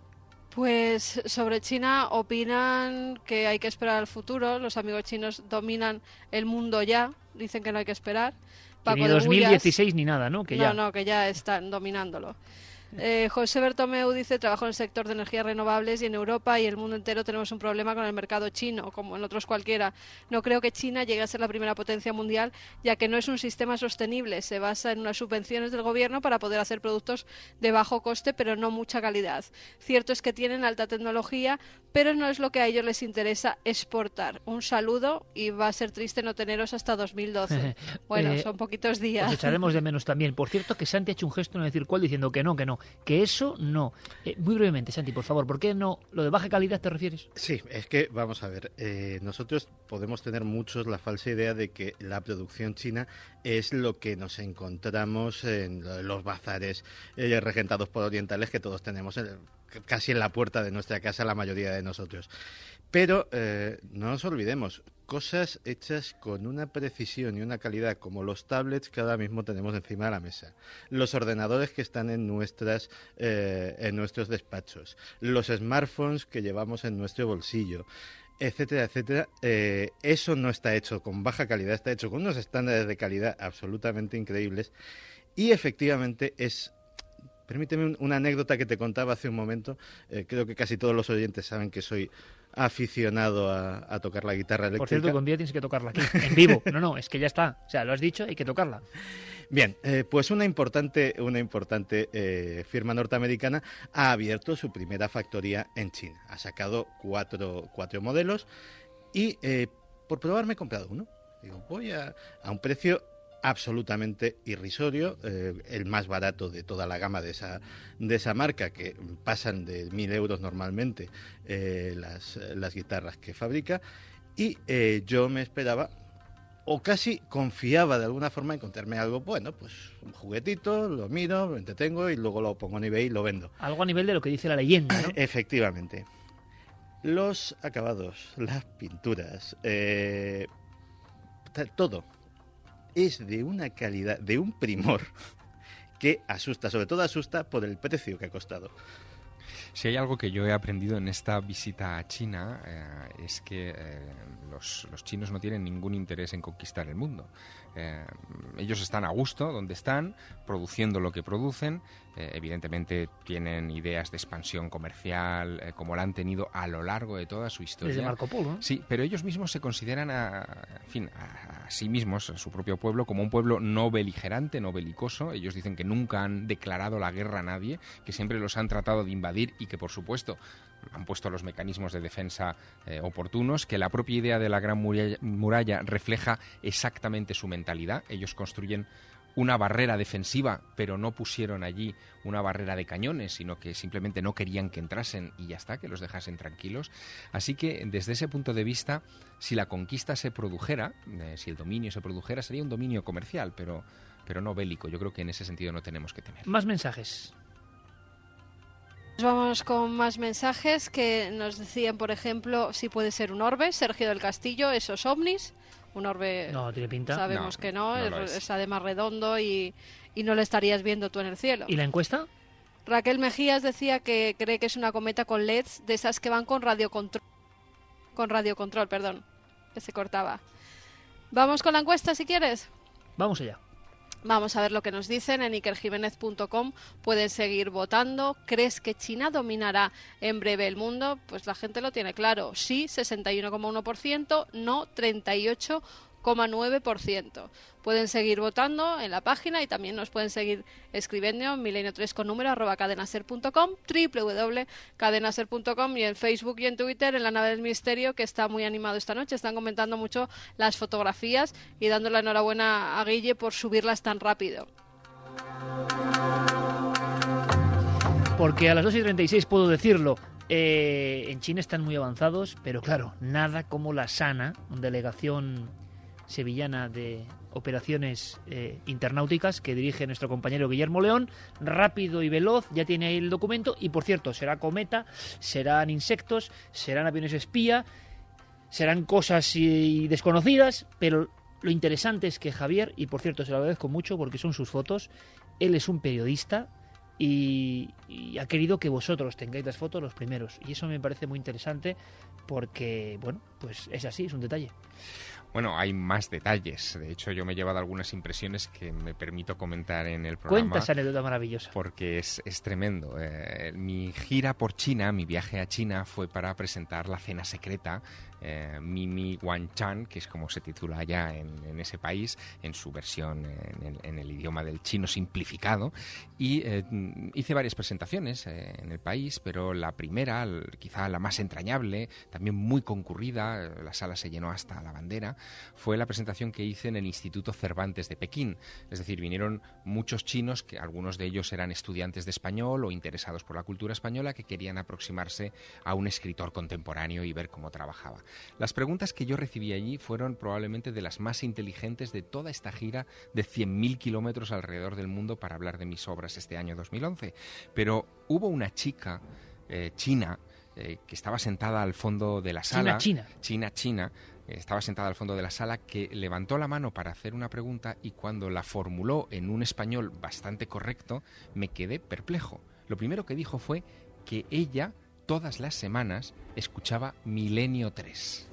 Pues sobre China opinan que hay que esperar al futuro. Los amigos chinos dominan el mundo ya. Dicen que no hay que esperar. Que Paco ni de dos mil dieciséis Bullas- ni nada, ¿no? Que no, ya. no, que ya están dominándolo. Eh, José Bertomeu dice, trabajo en el sector de energías renovables y en Europa y el mundo entero tenemos un problema con el mercado chino, como en otros cualquiera. No creo que China llegue a ser la primera potencia mundial, ya que no es un sistema sostenible. Se basa en unas subvenciones del gobierno para poder hacer productos de bajo coste, pero no mucha calidad. Cierto es que tienen alta tecnología, pero no es lo que a ellos les interesa exportar. Un saludo y va a ser triste no teneros hasta dos mil doce. Bueno, Eh, son poquitos días. Os echaremos de menos también. Por cierto, que Santi ha hecho un gesto, no decir cuál, diciendo que no, que no. Que eso no. Eh, muy brevemente, Santi, por favor, ¿por qué no? ¿Lo de baja calidad te refieres? Sí, es que, vamos a ver, eh, nosotros podemos tener muchos la falsa idea de que la producción china es lo que nos encontramos en los bazares eh, regentados por orientales que todos tenemos en- casi en la puerta de nuestra casa, la mayoría de nosotros. Pero eh, no nos olvidemos, cosas hechas con una precisión y una calidad como los tablets que ahora mismo tenemos encima de la mesa, los ordenadores que están en nuestras eh, en nuestros despachos, los smartphones que llevamos en nuestro bolsillo, etcétera, etcétera. Eh, eso no está hecho con baja calidad, está hecho con unos estándares de calidad absolutamente increíbles, y efectivamente es... Permíteme un- una anécdota que te contaba hace un momento. Eh, creo que casi todos los oyentes saben que soy aficionado a, a tocar la guitarra eléctrica. Por cierto, que un día tienes que tocarla aquí, en vivo. No, no, es que ya está. O sea, lo has dicho, hay que tocarla. Bien, eh, pues una importante, una importante eh, firma norteamericana ha abierto su primera factoría en China. Ha sacado cuatro, cuatro modelos y eh, por probar me he comprado uno. Digo, voy a, a un precio absolutamente irrisorio, eh, el más barato de toda la gama de esa, de esa marca, que pasan de mil euros normalmente eh, las, las guitarras que fabrica, y eh, yo me esperaba, o casi confiaba de alguna forma, encontrarme algo, bueno, pues un juguetito, lo miro, lo entretengo y luego lo pongo en eBay y lo vendo. Algo a nivel de lo que dice la leyenda, ¿no? Efectivamente. Los acabados, las pinturas, eh, ta- todo es de una calidad, de un primor que asusta, sobre todo asusta por el precio que ha costado. Si hay algo que yo he aprendido en esta visita a China eh, es que eh, los, los chinos no tienen ningún interés en conquistar el mundo. Eh, ellos están a gusto donde están, produciendo lo que producen. Eh, evidentemente tienen ideas de expansión comercial, eh, como la han tenido a lo largo de toda su historia. Desde Marco Polo, ¿no? Sí, pero ellos mismos se consideran a, en fin, a, a sí mismos, a su propio pueblo, como un pueblo no beligerante, no belicoso. Ellos dicen que nunca han declarado la guerra a nadie, que siempre los han tratado de invadir y que, por supuesto, han puesto los mecanismos de defensa eh, oportunos, que la propia idea de la Gran Muralla, muralla refleja exactamente su mentalidad. Ellos construyen una barrera defensiva, pero no pusieron allí una barrera de cañones, sino que simplemente no querían que entrasen y ya está, que los dejasen tranquilos. Así que desde ese punto de vista, si la conquista se produjera, eh, si el dominio se produjera, sería un dominio comercial, pero, pero no bélico. Yo creo que en ese sentido no tenemos que temer. Más mensajes. Vamos con más mensajes que nos decían, por ejemplo, si puede ser un orbe. Sergio del Castillo, esos ovnis. Un orbe, no tiene pinta. Sabemos no, que no, no es, es. es además redondo y, y no lo estarías viendo tú en el cielo. ¿Y la encuesta? Raquel Mejías decía que cree que es una cometa con L E Ds, de esas que van con radiocontrol, con radiocontrol, perdón, que se cortaba. Vamos con la encuesta si quieres. Vamos allá. Vamos a ver lo que nos dicen en iker jiménez punto com. Pueden seguir votando. ¿Crees que China dominará en breve el mundo? Pues la gente lo tiene claro. Sí, sesenta y uno coma uno por ciento. No, treinta y ocho coma nueve por ciento. Pueden seguir votando en la página y también nos pueden seguir escribiendo en milenio tres con número arroba cadenaser punto com, doble u doble u doble u punto cadenaser punto com, y en Facebook y en Twitter, en la nave del misterio, que está muy animado esta noche. Están comentando mucho las fotografías y dando la enhorabuena a Guille por subirlas tan rápido. Porque a las dos y treinta y seis puedo decirlo. Eh, en China están muy avanzados, pero claro, nada como la SANA, delegación sevillana de operaciones eh, internauticas que dirige nuestro compañero Guillermo León, rápido y veloz, ya tiene ahí el documento. Y por cierto, será cometa, serán insectos, serán aviones espía, serán cosas y desconocidas, pero lo interesante es que Javier, y por cierto se lo agradezco mucho porque son sus fotos, él es un periodista y, y ha querido que vosotros tengáis las fotos los primeros, y eso me parece muy interesante porque, bueno, pues es así, es un detalle. Bueno, hay más detalles. De hecho, yo me he llevado algunas impresiones que me permito comentar en el programa. Cuenta esa anécdota maravillosa. Porque es, es tremendo. Eh, mi gira por China, mi viaje a China, fue para presentar La cena secreta, eh, Mimi Wanchan, que es como se titula allá en, en ese país, en su versión en el, en el idioma del chino simplificado. Y eh, hice varias presentaciones eh, en el país, pero la primera, quizá la más entrañable, también muy concurrida, la sala se llenó hasta la bandera, fue la presentación que hice en el Instituto Cervantes de Pekín. Es decir, vinieron muchos chinos, que algunos de ellos eran estudiantes de español o interesados por la cultura española, que querían aproximarse a un escritor contemporáneo y ver cómo trabajaba. Las preguntas que yo recibí allí fueron probablemente de las más inteligentes de toda esta gira de cien mil kilómetros alrededor del mundo para hablar de mis obras este año dos mil once. Pero hubo una chica eh, china eh, que estaba sentada al fondo de la sala. China, China. China, China. Estaba sentada al fondo de la sala, que levantó la mano para hacer una pregunta y cuando la formuló en un español bastante correcto, me quedé perplejo. Lo primero que dijo fue que ella todas las semanas escuchaba Milenio tres.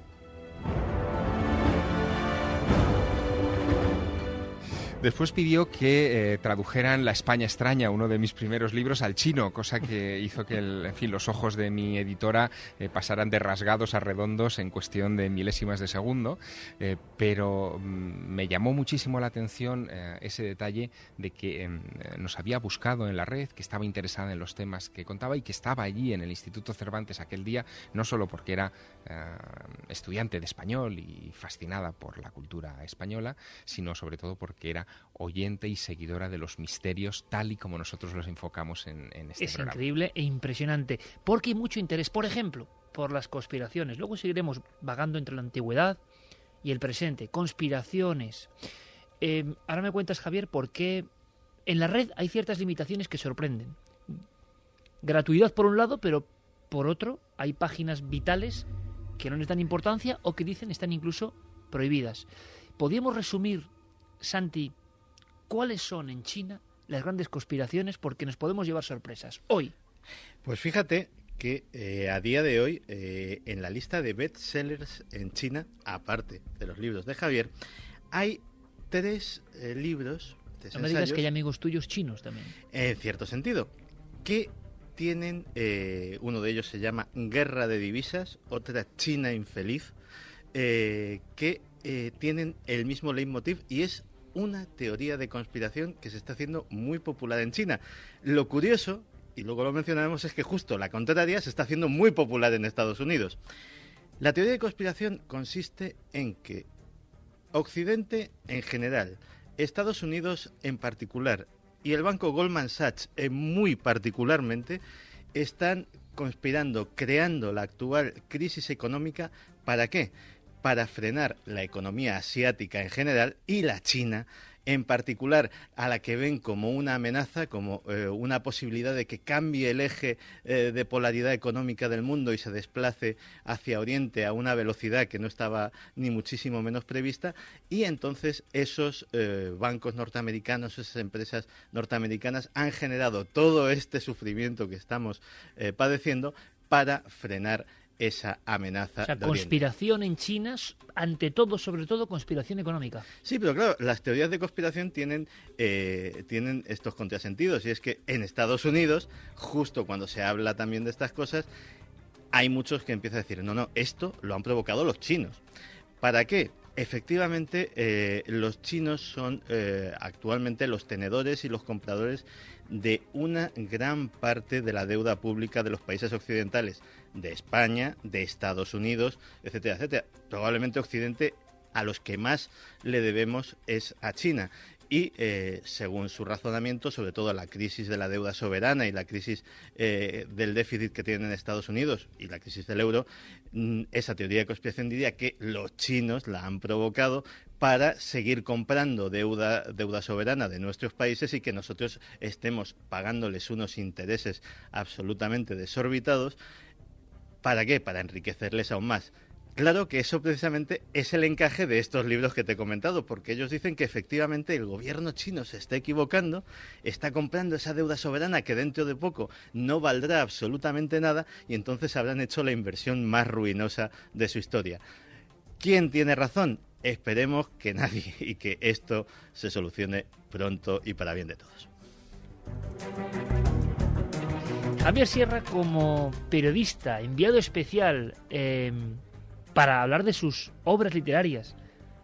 Después pidió que eh, tradujeran La España extraña, uno de mis primeros libros, al chino, cosa que hizo que el, en fin, los ojos de mi editora eh, pasaran de rasgados a redondos en cuestión de milésimas de segundo, eh, pero mm, me llamó muchísimo la atención eh, ese detalle de que eh, nos había buscado en la red, que estaba interesada en los temas que contaba y que estaba allí en el Instituto Cervantes aquel día, no solo porque era eh, estudiante de español y fascinada por la cultura española, sino sobre todo porque era oyente y seguidora de los misterios tal y como nosotros los enfocamos en, en este es programa. Es increíble e impresionante, porque hay mucho interés, por ejemplo, por las conspiraciones. Luego seguiremos vagando entre la antigüedad y el presente. Conspiraciones. Eh, ahora me cuentas, Javier, por qué en la red hay ciertas limitaciones que sorprenden. Gratuidad por un lado, pero por otro hay páginas vitales que no les dan importancia o que dicen están incluso prohibidas. ¿Podríamos resumir, Santi, cuáles son en China las grandes conspiraciones? Porque nos podemos llevar sorpresas hoy. Pues fíjate que eh, a día de hoy, eh, en la lista de bestsellers en China, aparte de los libros de Javier, hay tres eh, libros, tres no me ensayos, digas que hay amigos tuyos chinos también. En cierto sentido, que tienen, eh, uno de ellos se llama Guerra de Divisas, otra China infeliz, eh, que eh, tienen el mismo leitmotiv y es una teoría de conspiración que se está haciendo muy popular en China. Lo curioso, y luego lo mencionaremos, es que justo la contraria se está haciendo muy popular en Estados Unidos. La teoría de conspiración consiste en que Occidente en general, Estados Unidos en particular y el banco Goldman Sachs eh, muy particularmente están conspirando, creando la actual crisis económica. ¿Para qué? Para frenar la economía asiática en general y la China en particular, a la que ven como una amenaza, como eh, una posibilidad de que cambie el eje eh, de polaridad económica del mundo y se desplace hacia Oriente a una velocidad que no estaba ni muchísimo menos prevista, y entonces esos eh, bancos norteamericanos, esas empresas norteamericanas han generado todo este sufrimiento que estamos eh, padeciendo para frenar esa amenaza. O sea, de conspiración en China, ante todo, sobre todo, conspiración económica. Sí, pero claro, las teorías de conspiración tienen, eh, tienen estos contrasentidos, y es que en Estados Unidos, justo cuando se habla también de estas cosas, hay muchos que empiezan a decir, no, no, esto lo han provocado los chinos. ¿Para qué? Efectivamente, eh, los chinos son eh, actualmente los tenedores y los compradores de una gran parte de la deuda pública de los países occidentales, de España, de Estados Unidos, etcétera, etcétera. Probablemente Occidente a los que más le debemos es a China. Y eh, según su razonamiento, sobre todo la crisis de la deuda soberana y la crisis eh, del déficit que tienen Estados Unidos y la crisis del euro, mm, esa teoría de conspiración diría que los chinos la han provocado para seguir comprando deuda, deuda soberana de nuestros países y que nosotros estemos pagándoles unos intereses absolutamente desorbitados. ¿Para qué? Para enriquecerles aún más. Claro que eso precisamente es el encaje de estos libros que te he comentado, porque ellos dicen que efectivamente el gobierno chino se está equivocando, está comprando esa deuda soberana que dentro de poco no valdrá absolutamente nada, y entonces habrán hecho la inversión más ruinosa de su historia. ¿Quién tiene razón? Esperemos que nadie, y que esto se solucione pronto y para bien de todos. Javier Sierra, como periodista, enviado especial eh, para hablar de sus obras literarias,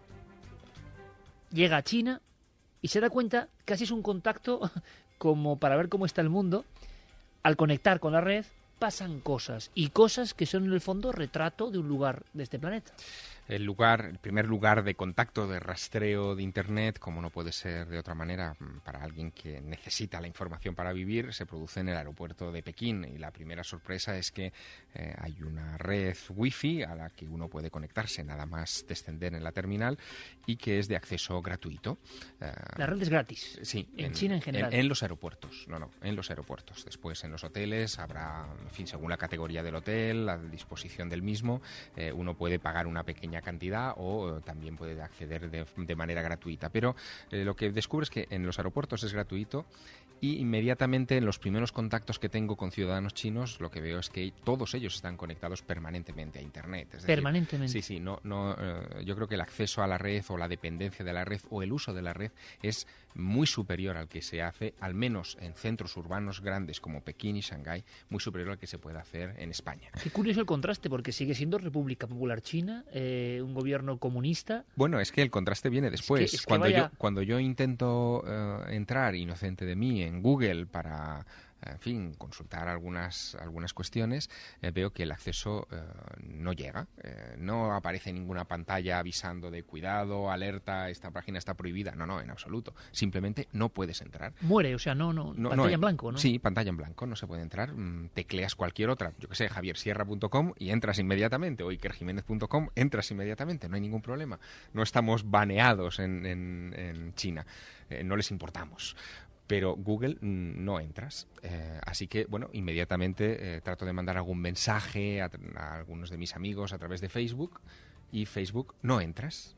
llega a China y se da cuenta, casi es un contacto como para ver cómo está el mundo. Al conectar con la red pasan cosas, y cosas que son en el fondo retrato de un lugar de este planeta. El lugar, el primer lugar de contacto, de rastreo de Internet, como no puede ser de otra manera para alguien que necesita la información para vivir, se produce en el aeropuerto de Pekín. Y la primera sorpresa es que eh, hay una red wifi a la que uno puede conectarse nada más descender en la terminal y que es de acceso gratuito. Uh, la red es gratis. Sí. En, en China en general. En, en los aeropuertos. No, no, en los aeropuertos. Después en los hoteles habrá, en fin, según la categoría del hotel, la disposición del mismo, eh, uno puede pagar una pequeña cantidad o también puede acceder de, de manera gratuita. Pero eh, lo que descubres es que en los aeropuertos es gratuito, y inmediatamente en los primeros contactos que tengo con ciudadanos chinos lo que veo es que todos ellos están conectados permanentemente a Internet. Es decir, permanentemente. Sí, sí. No, no, eh, yo creo que el acceso a la red o la dependencia de la red o el uso de la red es muy superior al que se hace, al menos en centros urbanos grandes como Pekín y Shanghái, muy superior al que se puede hacer en España. Qué curioso el contraste, porque sigue siendo República Popular China, eh, un gobierno comunista. Bueno, es que el contraste viene después. Es que, es que cuando, vaya... yo, cuando yo intento uh, entrar, inocente de mí, en Google para... en fin, consultar algunas algunas cuestiones, eh, veo que el acceso eh, no llega, eh, no aparece ninguna pantalla avisando de cuidado, alerta, esta página está prohibida. No, no, en absoluto. Simplemente no puedes entrar. Muere, o sea, no, no, no pantalla no, en blanco, ¿no? Sí, pantalla en blanco, no se puede entrar. Mm, tecleas cualquier otra, yo que sé, javier sierra punto com y entras inmediatamente, o iker jiménez punto com, entras inmediatamente, no hay ningún problema. No estamos baneados en, en, en China, eh, no les importamos. Pero Google mmm, no entras. Eh, así que, bueno, inmediatamente eh, trato de mandar algún mensaje a, a algunos de mis amigos a través de Facebook, y Facebook no entras.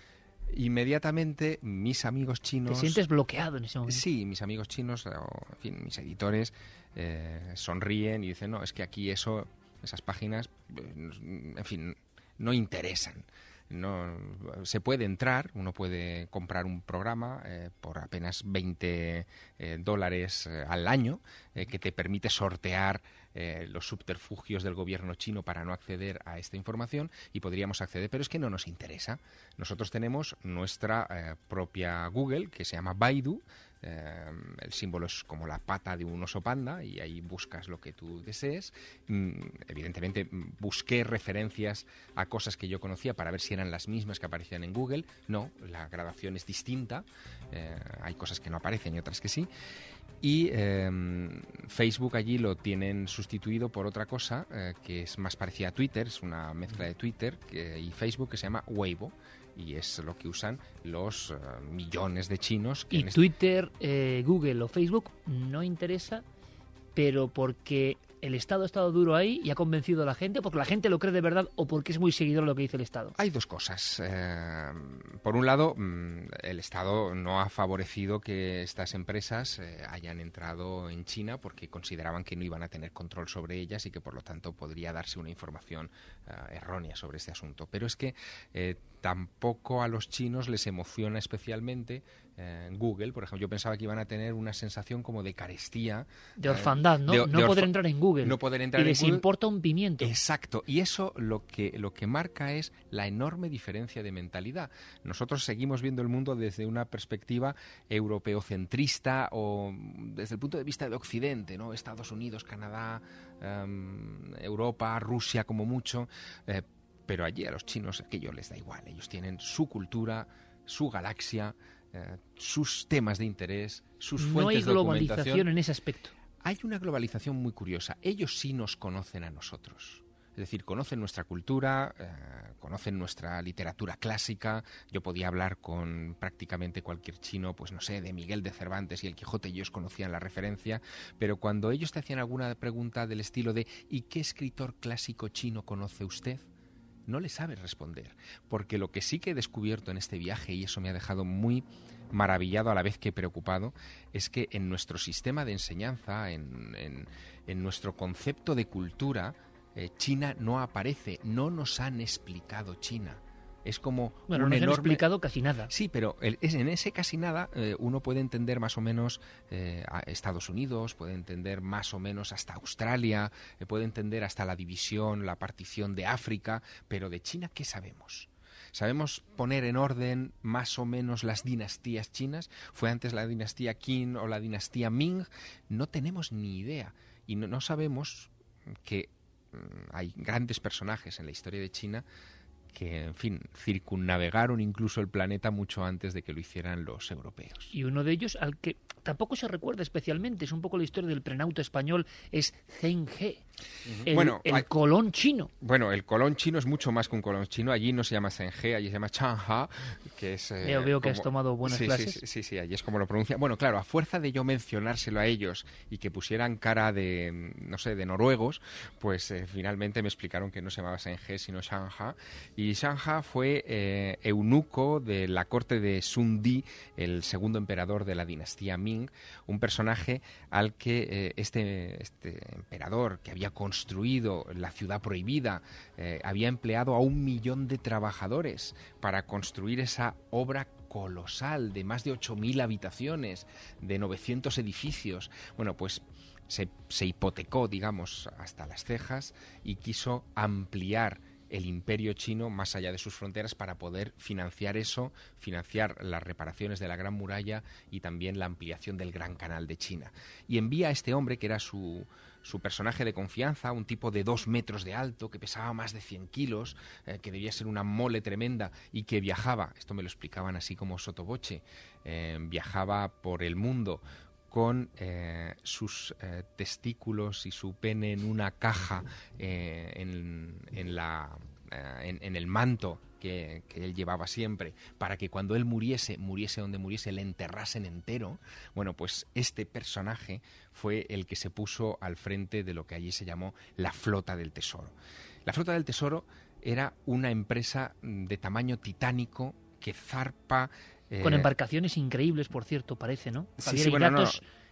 Inmediatamente mis amigos chinos... ¿Te sientes bloqueado en ese momento? Sí, mis amigos chinos, o, en fin, mis editores, eh, sonríen y dicen, no, es que aquí eso, esas páginas, en fin, no interesan. no se puede entrar, uno puede comprar un programa eh, por apenas veinte eh, dólares eh, al año eh, que te permite sortear eh, los subterfugios del gobierno chino para no acceder a esta información, y podríamos acceder, pero es que no nos interesa. Nosotros tenemos nuestra eh, propia Google, que se llama Baidu. Eh, el símbolo es como la pata de un oso panda y ahí buscas lo que tú desees. Mm, evidentemente busqué referencias a cosas que yo conocía para ver si eran las mismas que aparecían en Google. No, la gradación es distinta. Eh, hay cosas que no aparecen y otras que sí. Y eh, Facebook allí lo tienen sustituido por otra cosa eh, que es más parecida a Twitter, es una mezcla de Twitter que, y Facebook, que se llama Weibo, y es lo que usan los uh, millones de chinos. Que y en Twitter, eh, Google o Facebook no interesa, pero porque el Estado ha estado duro ahí y ha convencido a la gente, porque la gente lo cree de verdad o porque es muy seguidor de lo que dice el Estado. Hay dos cosas. Eh, por un lado, el Estado no ha favorecido que estas empresas eh, hayan entrado en China porque consideraban que no iban a tener control sobre ellas y que por lo tanto podría darse una información eh, errónea sobre este asunto. Pero es que eh, tampoco a los chinos les emociona especialmente eh, Google. Por ejemplo, yo pensaba que iban a tener una sensación como de carestía. De orfandad, ¿no? De, no de poder orfa- entrar en Google. No poder entrar y en les Google. importa un pimiento. Exacto. Y eso lo que, lo que marca es la enorme diferencia de mentalidad. Nosotros seguimos viendo el mundo desde una perspectiva europeocentrista o desde el punto de vista de Occidente, ¿no? Estados Unidos, Canadá, um, Europa, Rusia como mucho. Eh, pero allí a los chinos aquello les da igual. Ellos tienen su cultura, su galaxia, eh, sus temas de interés, sus fuentes de No hay documentación. globalización en ese aspecto. Hay una globalización muy curiosa. Ellos sí nos conocen a nosotros. Es decir, conocen nuestra cultura, eh, conocen nuestra literatura clásica. Yo podía hablar con prácticamente cualquier chino, pues no sé, de Miguel de Cervantes y el Quijote, y ellos conocían la referencia. Pero cuando ellos te hacían alguna pregunta del estilo de ¿y qué escritor clásico chino conoce usted?, no le sabes responder. Porque lo que sí que he descubierto en este viaje, y eso me ha dejado muy maravillado a la vez que preocupado, es que en nuestro sistema de enseñanza, en, en, en nuestro concepto de cultura, eh, China no aparece, no nos han explicado China. Es como bueno, un no nos enorme... han explicado casi nada. Sí, pero el, es, en ese casi nada eh, uno puede entender más o menos eh, a Estados Unidos, puede entender más o menos hasta Australia, eh, puede entender hasta la división, la partición de África, pero de China, ¿qué sabemos? ¿Sabemos poner en orden más o menos las dinastías chinas? ¿Fue antes la dinastía Qin o la dinastía Ming? No tenemos ni idea. Y no, no sabemos que mm, hay grandes personajes en la historia de China que, en fin, circunnavegaron incluso el planeta mucho antes de que lo hicieran los europeos. Y uno de ellos, al que tampoco se recuerda especialmente, es un poco la historia del prenauta español, es Zheng He, el, bueno, el hay, Colón chino. Bueno, el Colón chino es mucho más que un Colón chino. Allí no se llama Zheng He, allí se llama Chang Ha, que es... Eh, veo veo como... que has tomado buenas sí, clases. Sí, sí, sí, allí es como lo pronuncia. Bueno, claro, a fuerza de yo mencionárselo a ellos y que pusieran cara de, no sé, de noruegos, pues eh, finalmente me explicaron que no se llamaba Zheng He, sino Chang Ha. Y Chang Ha fue eh, eunuco de la corte de Sun Di, el segundo emperador de la dinastía Ming, un personaje al que eh, este, este emperador, que había construido la ciudad prohibida, eh, había empleado a un millón de trabajadores para construir esa obra colosal de más de ocho mil habitaciones, de novecientos edificios. Bueno, pues se, se hipotecó, digamos, hasta las cejas y quiso ampliar el imperio chino más allá de sus fronteras para poder financiar eso, financiar las reparaciones de la Gran Muralla y también la ampliación del Gran Canal de China. Y envía a este hombre, que era su, su personaje de confianza, un tipo de dos metros de alto, que pesaba más de cien kilos, eh, que debía ser una mole tremenda y que viajaba, esto me lo explicaban así como sotoboche, eh, viajaba por el mundo con eh, sus eh, testículos y su pene en una caja eh, en, en, la, eh, en, en el manto que, que él llevaba siempre, para que cuando él muriese, muriese donde muriese, le enterrasen entero. Bueno, pues este personaje fue el que se puso al frente de lo que allí se llamó la Flota del Tesoro. La Flota del Tesoro era una empresa de tamaño titánico que zarpa... Con embarcaciones increíbles, por cierto, parece, ¿no? Sí, Javier, sí, y bueno, datos no,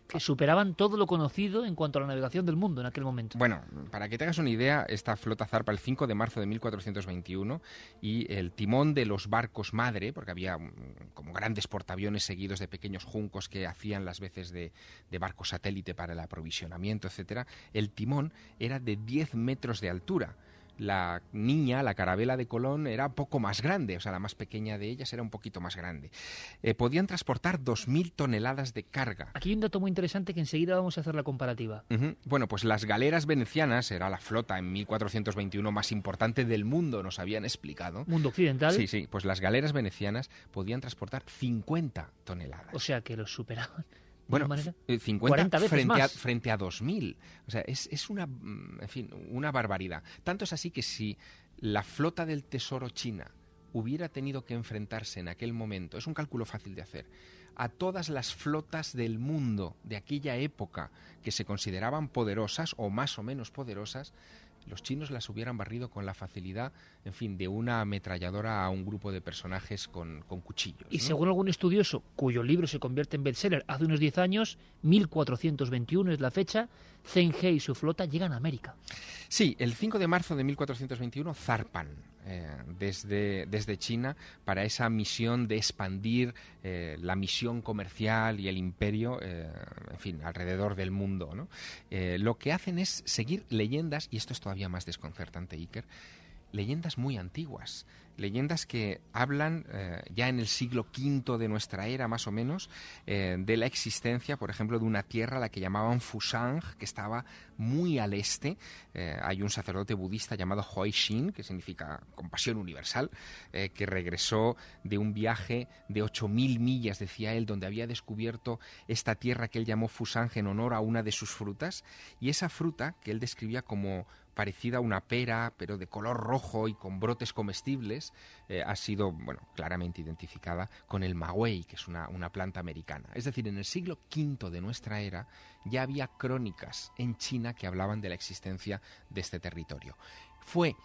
que superaban todo lo conocido en cuanto a la navegación del mundo en aquel momento. Bueno, para que te hagas una idea, esta flota zarpa el cinco de marzo de mil cuatrocientos veintiuno y el timón de los barcos madre, porque había como grandes portaaviones seguidos de pequeños juncos que hacían las veces de, de barco satélite para el aprovisionamiento, etcétera, el timón era de diez metros de altura. La niña, la carabela de Colón, era poco más grande, o sea, la más pequeña de ellas era un poquito más grande. Eh, podían transportar dos mil toneladas de carga. Aquí hay un dato muy interesante que enseguida vamos a hacer la comparativa. Uh-huh. Bueno, pues las galeras venecianas, era la flota en mil cuatrocientos veintiuno más importante del mundo, nos habían explicado. Mundo occidental. Sí, sí, pues las galeras venecianas podían transportar cincuenta toneladas. O sea, que los superaban. Bueno, cincuenta frente a, frente a dos mil. O sea, es, es una, en fin, una barbaridad. Tanto es así que si la flota del Tesoro china hubiera tenido que enfrentarse en aquel momento, es un cálculo fácil de hacer, a todas las flotas del mundo de aquella época que se consideraban poderosas o más o menos poderosas, los chinos las hubieran barrido con la facilidad, en fin, de una ametralladora a un grupo de personajes con, con cuchillos, y ¿no? según algún estudioso, cuyo libro se convierte en bestseller hace unos diez años, mil cuatrocientos veintiuno es la fecha, Zheng He y su flota llegan a América. Sí, el cinco de marzo de mil cuatrocientos veintiuno zarpan eh, desde, desde China para esa misión de expandir eh, la misión comercial y el imperio, eh, en fin, alrededor del mundo, ¿no? Eh, lo que hacen es seguir leyendas, y esto es todavía más desconcertante, Iker, leyendas muy antiguas, leyendas que hablan eh, ya en el siglo quinto de nuestra era, más o menos, eh, de la existencia, por ejemplo, de una tierra a la que llamaban Fusang, que estaba muy al este. Eh, hay un sacerdote budista llamado Hoi Shin, que significa compasión universal, eh, que regresó de un viaje de ocho mil millas, decía él, donde había descubierto esta tierra que él llamó Fusang en honor a una de sus frutas, y esa fruta que él describía como parecida a una pera, pero de color rojo y con brotes comestibles, eh, ha sido, bueno, claramente identificada con el maguey, que es una, una planta americana. Es decir, en el siglo quinto de nuestra era ya había crónicas en China que hablaban de la existencia de este territorio. Fue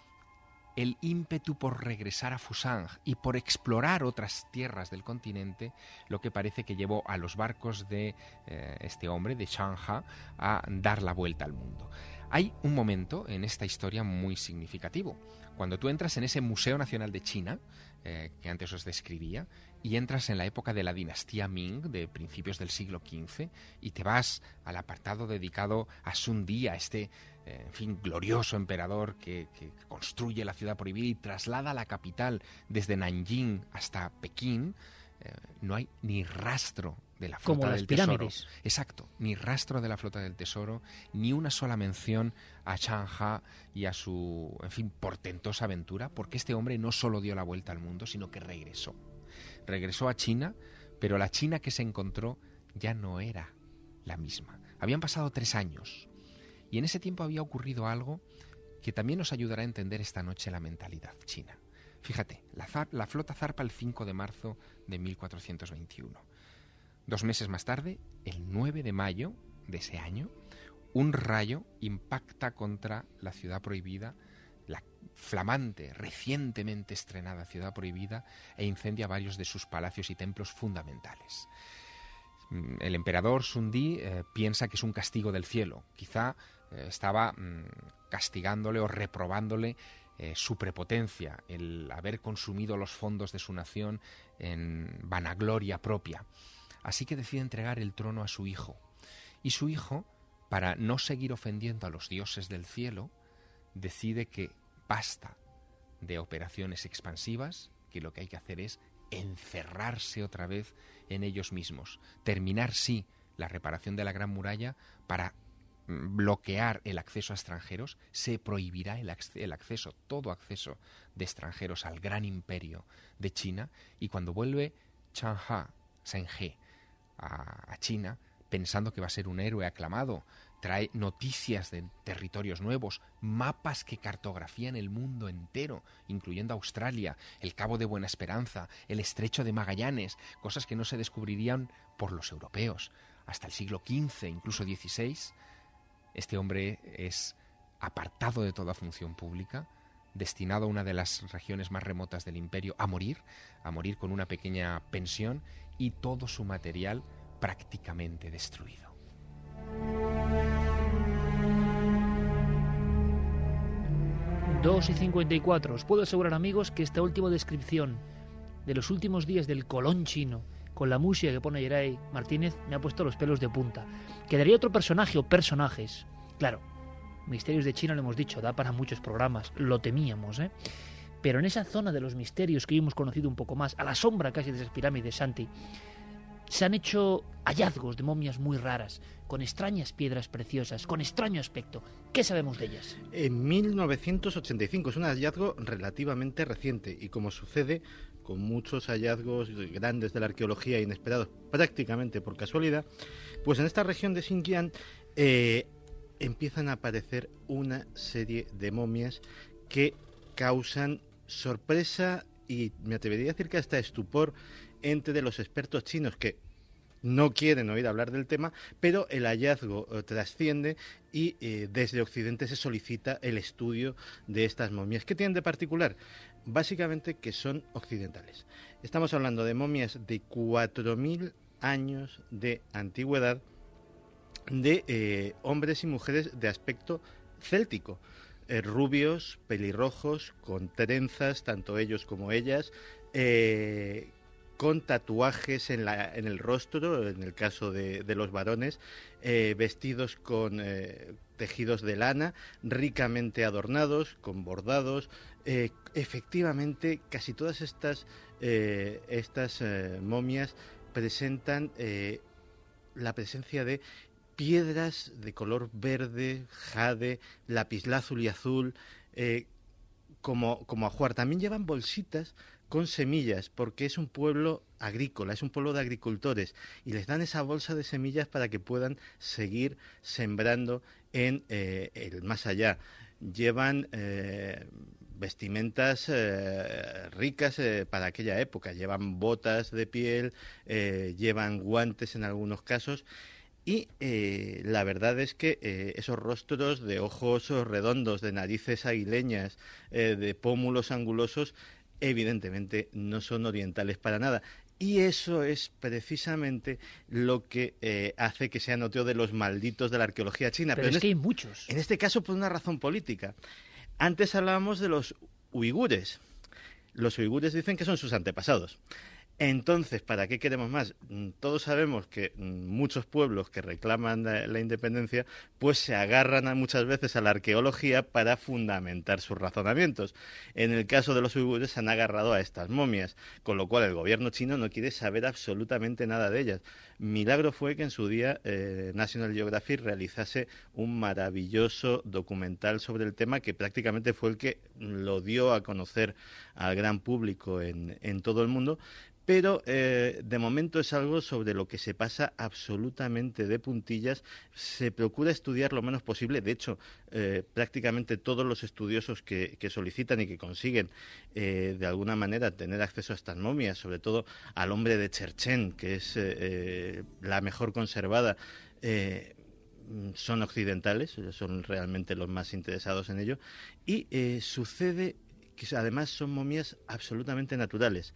el ímpetu por regresar a Fusang y por explorar otras tierras del continente lo que parece que llevó a los barcos de eh, este hombre, de Zheng He, a dar la vuelta al mundo. Hay un momento en esta historia muy significativo. Cuando tú entras en ese Museo Nacional de China, eh, que antes os describía, y entras en la época de la dinastía Ming, de principios del siglo quince, y te vas al apartado dedicado a Sun Di, a este, eh, en fin, glorioso emperador que, que construye la ciudad prohibida y traslada la capital desde Nanjing hasta Pekín, eh, no hay ni rastro de la flota Como del las pirámides. tesoro. Exacto, ni rastro de la flota del tesoro, ni una sola mención a Zheng He y a su, en fin, portentosa aventura, porque este hombre no solo dio la vuelta al mundo, sino que regresó. Regresó a China, pero la China que se encontró ya no era la misma. Habían pasado tres años, y en ese tiempo había ocurrido algo que también nos ayudará a entender esta noche la mentalidad china. Fíjate, la, zar- la flota zarpa el cinco de marzo de mil cuatrocientos veintiuno. Dos meses más tarde, el nueve de mayo de ese año, un rayo impacta contra la ciudad prohibida, la flamante, recientemente estrenada ciudad prohibida, e incendia varios de sus palacios y templos fundamentales. El emperador Sun Di eh, piensa que es un castigo del cielo. Quizá eh, estaba mm, castigándole o reprobándole eh, su prepotencia, el haber consumido los fondos de su nación en vanagloria propia. Así que decide entregar el trono a su hijo. Y su hijo, para no seguir ofendiendo a los dioses del cielo, decide que basta de operaciones expansivas, que lo que hay que hacer es encerrarse otra vez en ellos mismos. Terminar, sí, la reparación de la Gran Muralla para bloquear el acceso a extranjeros. Se prohibirá el, el acceso, todo acceso de extranjeros al gran imperio de China. Y cuando vuelve Zheng He, Zheng He a, a China, pensando que va a ser un héroe aclamado, trae noticias de territorios nuevos, mapas que cartografían el mundo entero, incluyendo Australia, el Cabo de Buena Esperanza, el Estrecho de Magallanes, cosas que no se descubrirían por los europeos hasta el siglo quince, incluso dieciséis. Este hombre es apartado de toda función pública, destinado a una de las regiones más remotas del imperio a morir, a morir con una pequeña pensión y todo su material prácticamente destruido. dos y cincuenta y cuatro. Os puedo asegurar, amigos, que esta última descripción de los últimos días del Colón chino, con la música que pone Geray Martínez, me ha puesto los pelos de punta. Quedaría otro personaje o personajes. Claro, Misterios de China, lo hemos dicho, da para muchos programas, lo temíamos, ¿eh? Pero en esa zona de los misterios que hoy hemos conocido un poco más, a la sombra casi de esas pirámides, Santi, se han hecho hallazgos de momias muy raras, con extrañas piedras preciosas, con extraño aspecto. ¿Qué sabemos de ellas? En mil novecientos ochenta y cinco, es un hallazgo relativamente reciente, y como sucede con muchos hallazgos grandes de la arqueología inesperados prácticamente por casualidad, pues en esta región de Xinjiang eh, empiezan a aparecer una serie de momias que causan sorpresa y me atrevería a decir que hasta estupor entre los expertos chinos, que no quieren oír hablar del tema, pero el hallazgo eh, trasciende y eh, desde Occidente se solicita el estudio de estas momias. ¿Qué tienen de particular? Básicamente que son occidentales. Estamos hablando de momias de cuatro mil años de antigüedad, de eh, hombres y mujeres de aspecto céltico. Eh, rubios, pelirrojos, con trenzas, tanto ellos como ellas, eh, con tatuajes en, la, en el rostro, en el caso de, de los varones, eh, vestidos con eh, tejidos de lana, ricamente adornados, con bordados. Eh, efectivamente, casi todas estas, eh, estas eh, momias presentan eh, la presencia de piedras de color verde, jade, lapislázuli azul, eh, como, como ajuar. También llevan bolsitas con semillas, porque es un pueblo agrícola, es un pueblo de agricultores, y les dan esa bolsa de semillas para que puedan seguir sembrando en eh, el más allá. Llevan eh, vestimentas eh, ricas eh, para aquella época, llevan botas de piel, eh, llevan guantes en algunos casos. Y eh, la verdad es que eh, esos rostros de ojos redondos, de narices aguileñas, eh, de pómulos angulosos, evidentemente no son orientales para nada. Y eso es precisamente lo que eh, hace que sean otro de los malditos de la arqueología china. Pero, Pero es en que hay muchos. En este caso por una razón política. Antes hablábamos de los uigures. Los uigures dicen que son sus antepasados. Entonces, ¿para qué queremos más? Todos sabemos que muchos pueblos que reclaman la, la independencia, pues se agarran a, muchas veces a la arqueología para fundamentar sus razonamientos. En el caso de los uigures se han agarrado a estas momias, con lo cual el gobierno chino no quiere saber absolutamente nada de ellas. Milagro fue que en su día eh, National Geographic realizase un maravilloso documental sobre el tema, que prácticamente fue el que lo dio a conocer al gran público en, en todo el mundo. Pero eh, de momento es algo sobre lo que se pasa absolutamente de puntillas. Se procura estudiar lo menos posible. De hecho, eh, prácticamente todos los estudiosos que, que solicitan y que consiguen eh, de alguna manera tener acceso a estas momias, sobre todo al hombre de Cherchen, que es eh, la mejor conservada, eh, son occidentales, son realmente los más interesados en ello. Y eh, sucede que además son momias absolutamente naturales.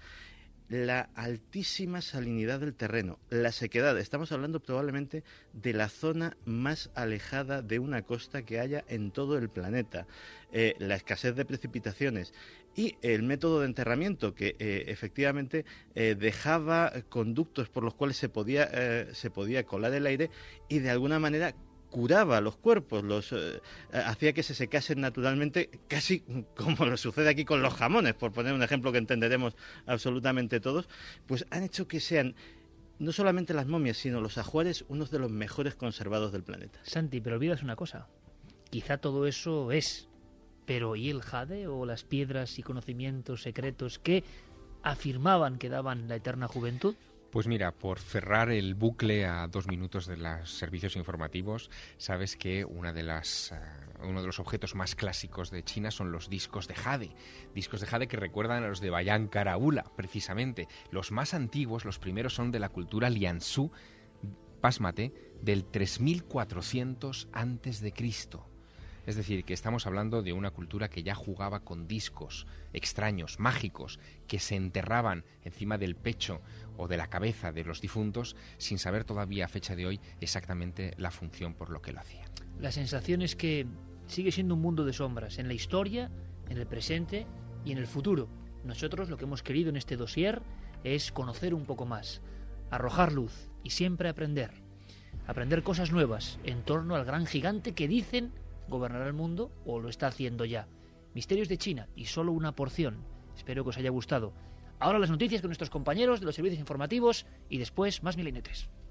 La altísima salinidad del terreno, la sequedad. Estamos hablando probablemente de la zona más alejada de una costa que haya en todo el planeta. Eh, la escasez de precipitaciones y el método de enterramiento que eh, efectivamente eh, dejaba conductos por los cuales se podía, eh, se podía colar el aire y de alguna manera curaba los cuerpos, los eh, hacía que se secasen naturalmente, casi como lo sucede aquí con los jamones, por poner un ejemplo que entenderemos absolutamente todos. Pues han hecho que sean no solamente las momias, sino los ajuares, unos de los mejores conservados del planeta. Santi, pero olvidas una cosa, quizá todo eso es, pero ¿y el jade o las piedras y conocimientos secretos que afirmaban que daban la eterna juventud? Pues mira, por cerrar el bucle a dos minutos de los servicios informativos, sabes que una de las, uh, uno de los objetos más clásicos de China son los discos de jade. Discos de jade que recuerdan a los de Bayan Karaula, precisamente. Los más antiguos, los primeros, son de la cultura Lianzhou, pásmate, del tres mil cuatrocientos antes de Cristo. Es decir, que estamos hablando de una cultura que ya jugaba con discos extraños, mágicos, que se enterraban encima del pecho o de la cabeza de los difuntos sin saber todavía a fecha de hoy exactamente la función por lo que lo hacían. La sensación es que sigue siendo un mundo de sombras, en la historia, en el presente y en el futuro. Nosotros lo que hemos querido en este dossier es conocer un poco más, arrojar luz y siempre aprender. Aprender cosas nuevas en torno al gran gigante que dicen gobernará el mundo o lo está haciendo ya. Misterios de China y solo una porción. Espero que os haya gustado. Ahora las noticias con nuestros compañeros de los servicios informativos y después más Milenio tres.